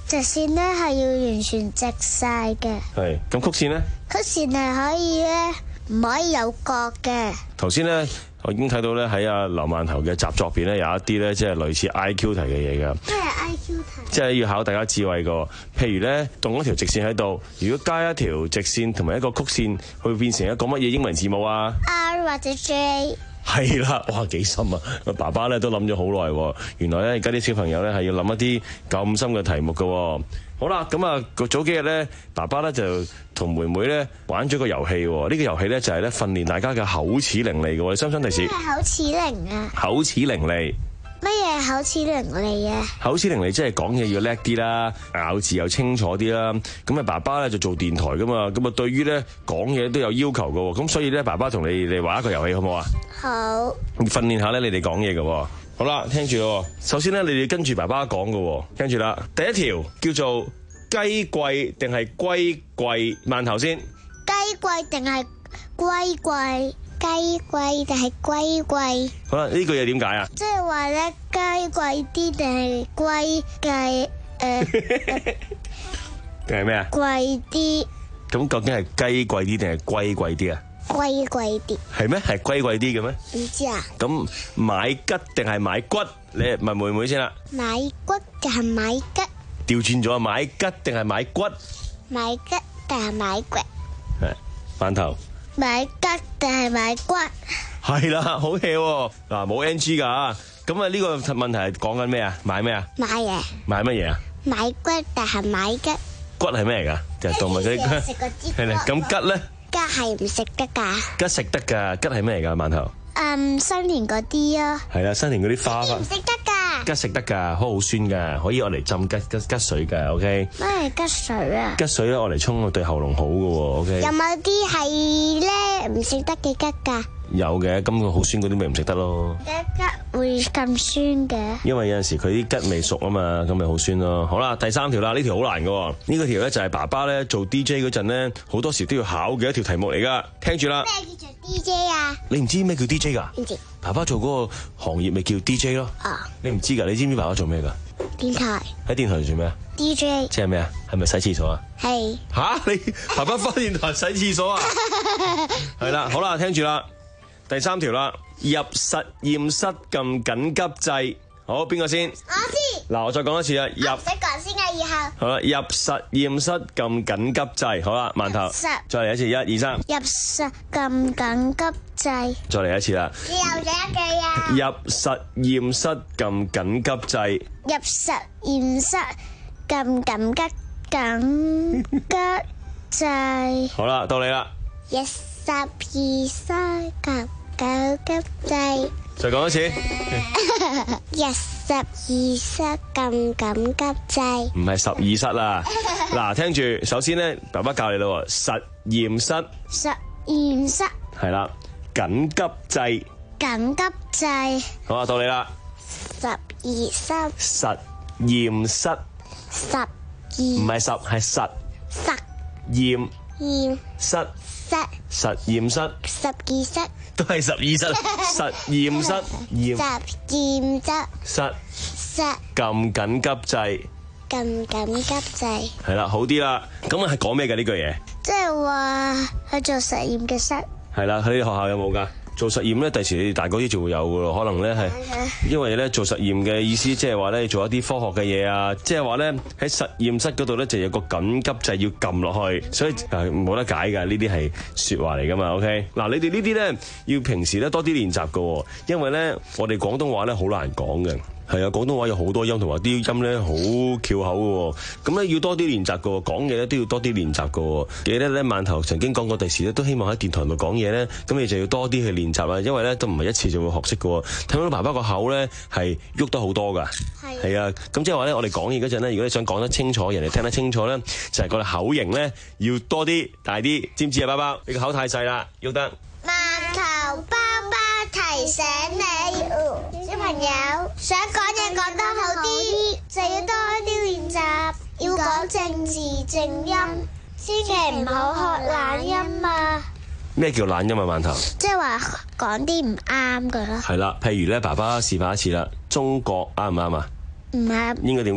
直線咧係要完全直晒嘅。 係，咁曲線咧？ 曲線係可以咧，唔可以有角嘅。 頭先咧，我已經睇到咧喺阿劉饅頭嘅習作入邊咧有一啲咧即係類似 I Q 題嘅嘢㗎。 咩係 I Q 題？ 即係要考大家智慧個。譬如咧，動一條直線喺度，如果加一條直線同埋一個曲線，會變成一個乜嘢英文字母啊 ？R 或者 J。 係啦，哇幾深啊！爸爸咧都諗咗好耐，原來咧而家啲小朋友咧係要諗一啲咁深嘅題目㗎。好啦，咁啊早幾日咧，爸爸咧就同妹妹咧玩咗個遊戲，呢、呢個遊戲咧就係咧訓練大家嘅口齒伶俐嘅。你想唔想提示？ 咩口齒伶啊？ 口齒伶俐。 乜嘢口齒伶俐啊？ 口齒伶俐即係講嘢要叻啲啦，咬字又清楚啲啦。咁啊，爸爸咧就做電台噶嘛，咁啊對於咧講嘢都有要求噶。咁所以咧，爸爸同你哋玩一個遊戲好唔好啊？ 好。 訓練下咧你哋講嘢噶。好啦，聽住咯。首先咧，你哋跟住爸爸講噶，跟住啦。第一條叫做雞貴定係龜貴？饅頭先。 雞貴定係龜貴？雞貴定係龜貴？ 好啦，呢句嘢點解啊？ 即係話咧，雞貴啲定係龜貴誒？ 定係咩啊？ 貴啲。 咁究竟係雞貴啲定係龜貴啲啊？ 龜貴啲。係咩？係龜貴啲嘅咩？ 唔知啊。 咁買吉定係買骨？你問妹妹先啦。 買骨定係買吉？ 調轉咗啊！買吉定係買骨？ 買吉定係買骨？ 係饅頭。 買吉定係買骨？ 係啦，好 hea 喎！嗱，冇 N G 噶，咁啊呢個問題係講緊咩啊？買咩啊？ 買嘢。買乜嘢啊？ 買骨定係買吉？ 骨係咩嚟噶？就係動物嗰啲骨。係啦，咁吉咧？ 吉係唔食得噶。 吉食得噶，吉係咩嚟噶？饅頭。 嗯，新年嗰啲啊。 係啦，新年嗰啲花花。 唔食得噶。 吉食得噶，好好酸噶，可以攞嚟浸吉吉吉水噶 ，OK。 咩係吉水啊？ 吉水咧，攞嚟沖對喉嚨好噶 ，OK。 有冇啲係咧唔食得嘅吉噶？ 有嘅，咁佢好酸嗰啲咪唔食得咯。 吉吉會咁酸嘅？ 因為有陣時佢啲吉未熟啊嘛，咁咪好酸咯。好啦，第三條啦，呢條好難噶，呢個條咧就係爸爸咧做 D J 嗰陣咧，好多時都要考嘅一條題目嚟噶，聽住啦。 咩叫做 D J 啊？ 你唔知咩叫 D J 噶？ 唔知。 爸爸做嗰個行業咪叫 D J 咯。 啊。 你唔知噶？你知唔知爸爸做咩噶？ 電台。 喺電台做咩啊 ？D J。 即係咩啊？係咪洗廁所啊？ 係。 吓，你爸爸返電台洗廁所啊？係啦，好啦，聽住啦。第三條啦，入實驗室撳緊急掣，好，邊個先？ 我先。 嗱，我再講一次啊，入。 唔使講先啊，以後。 好啦，入實驗室撳緊急掣，好啦，饅頭。 實。 再嚟一次，一二三。 入實撳緊急掣。 再嚟一次啦。 又咗一句啊。 入實驗室撳緊急掣。 入實驗室撳緊急緊急掣。 好啦，到你啦。 入十二三撳緊急掣。 再講一次。 入十二室撳緊急掣。 唔係十二室啦。嗱，聽住，首先咧，爸爸教你咯，實驗室。 實驗室。 係啦，緊急掣。 緊急掣。 好啊，到你啦。 十二室。 實驗室。 十二。 唔係十，係實。 實驗。 驗。 室。 室。 實驗室。 十二室。 都係十二室。實驗室。驗。 實驗室。 室。 室。 撳緊急掣。 撳緊急掣。 係啦，好啲啦。咁啊係講咩㗎呢句嘢？ 即係話去做實驗嘅室。 係啦，喺你學校有冇㗎？做實驗咧，第時你哋大個啲就會有噶咯。可能咧係，因為咧做實驗嘅意思，即係話咧做一啲科學嘅嘢啊，即係話咧喺實驗室嗰度咧就有個緊急掣要撳落去，所以誒冇得解噶，呢啲係説話嚟噶嘛。OK，嗱你哋呢啲咧要平時咧多啲練習噶，因為咧我哋廣東話咧好難講嘅。係啊，廣東話有好多音同埋啲音咧好翹口嘅，咁咧要多啲練習嘅，講嘢咧都要多啲練習嘅。記得咧饅頭曾經講過，第時咧都希望喺電台度講嘢咧，咁你就要多啲去練習啦，因為咧都唔係一次就會學識嘅。睇到爸爸個口咧係喐得好多㗎，係啊，咁即係話咧我哋講嘢嗰陣咧，如果你想講得清楚，人哋聽得清楚咧，就係個口型咧要多啲大啲，知唔知啊？包包，你個口太細啦，喐得。 饅頭包包提醒你，小朋友想講嘢講得好啲，就要多啲練習，要講正字正音，千祈唔好學懶音啊！ 咩叫懶音啊？饅頭， 即係話講啲唔啱㗎啦。 係啦，譬如咧，爸爸示範一次啦，中國啱唔啱啊？ 唔啱。 應該點講啊？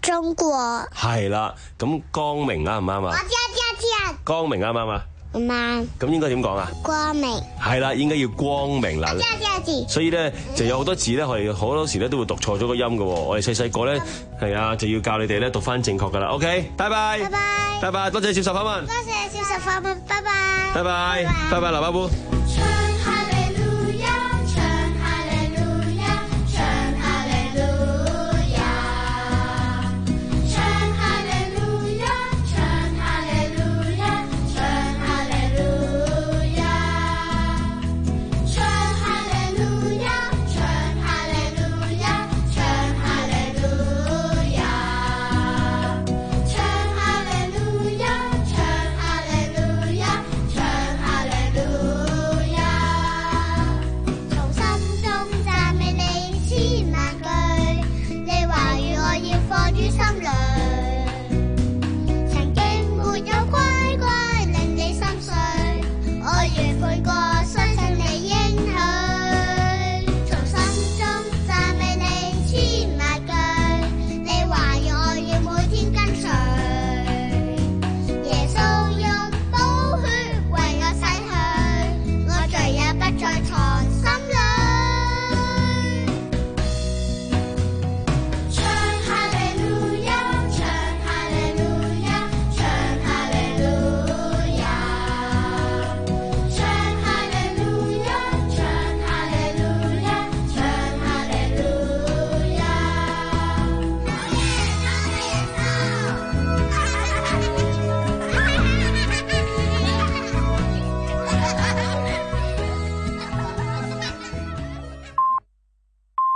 中國。 係啦，咁光明啱唔啱啊？ 我知知知。 光明啱唔啱啊？ 唔啱。 咁應該點講啊？ 光明。 係啦，應該要光明啦。 知知知。 所以咧就有好多字咧，我哋好多時咧都會讀錯咗個音嘅。我哋細細個咧係啊，就要教你哋咧讀翻正確噶啦。OK， 拜拜。 拜拜。 拜拜，多謝接受訪問。 多謝接受訪問，拜拜。 拜拜，拜拜，劉伯父。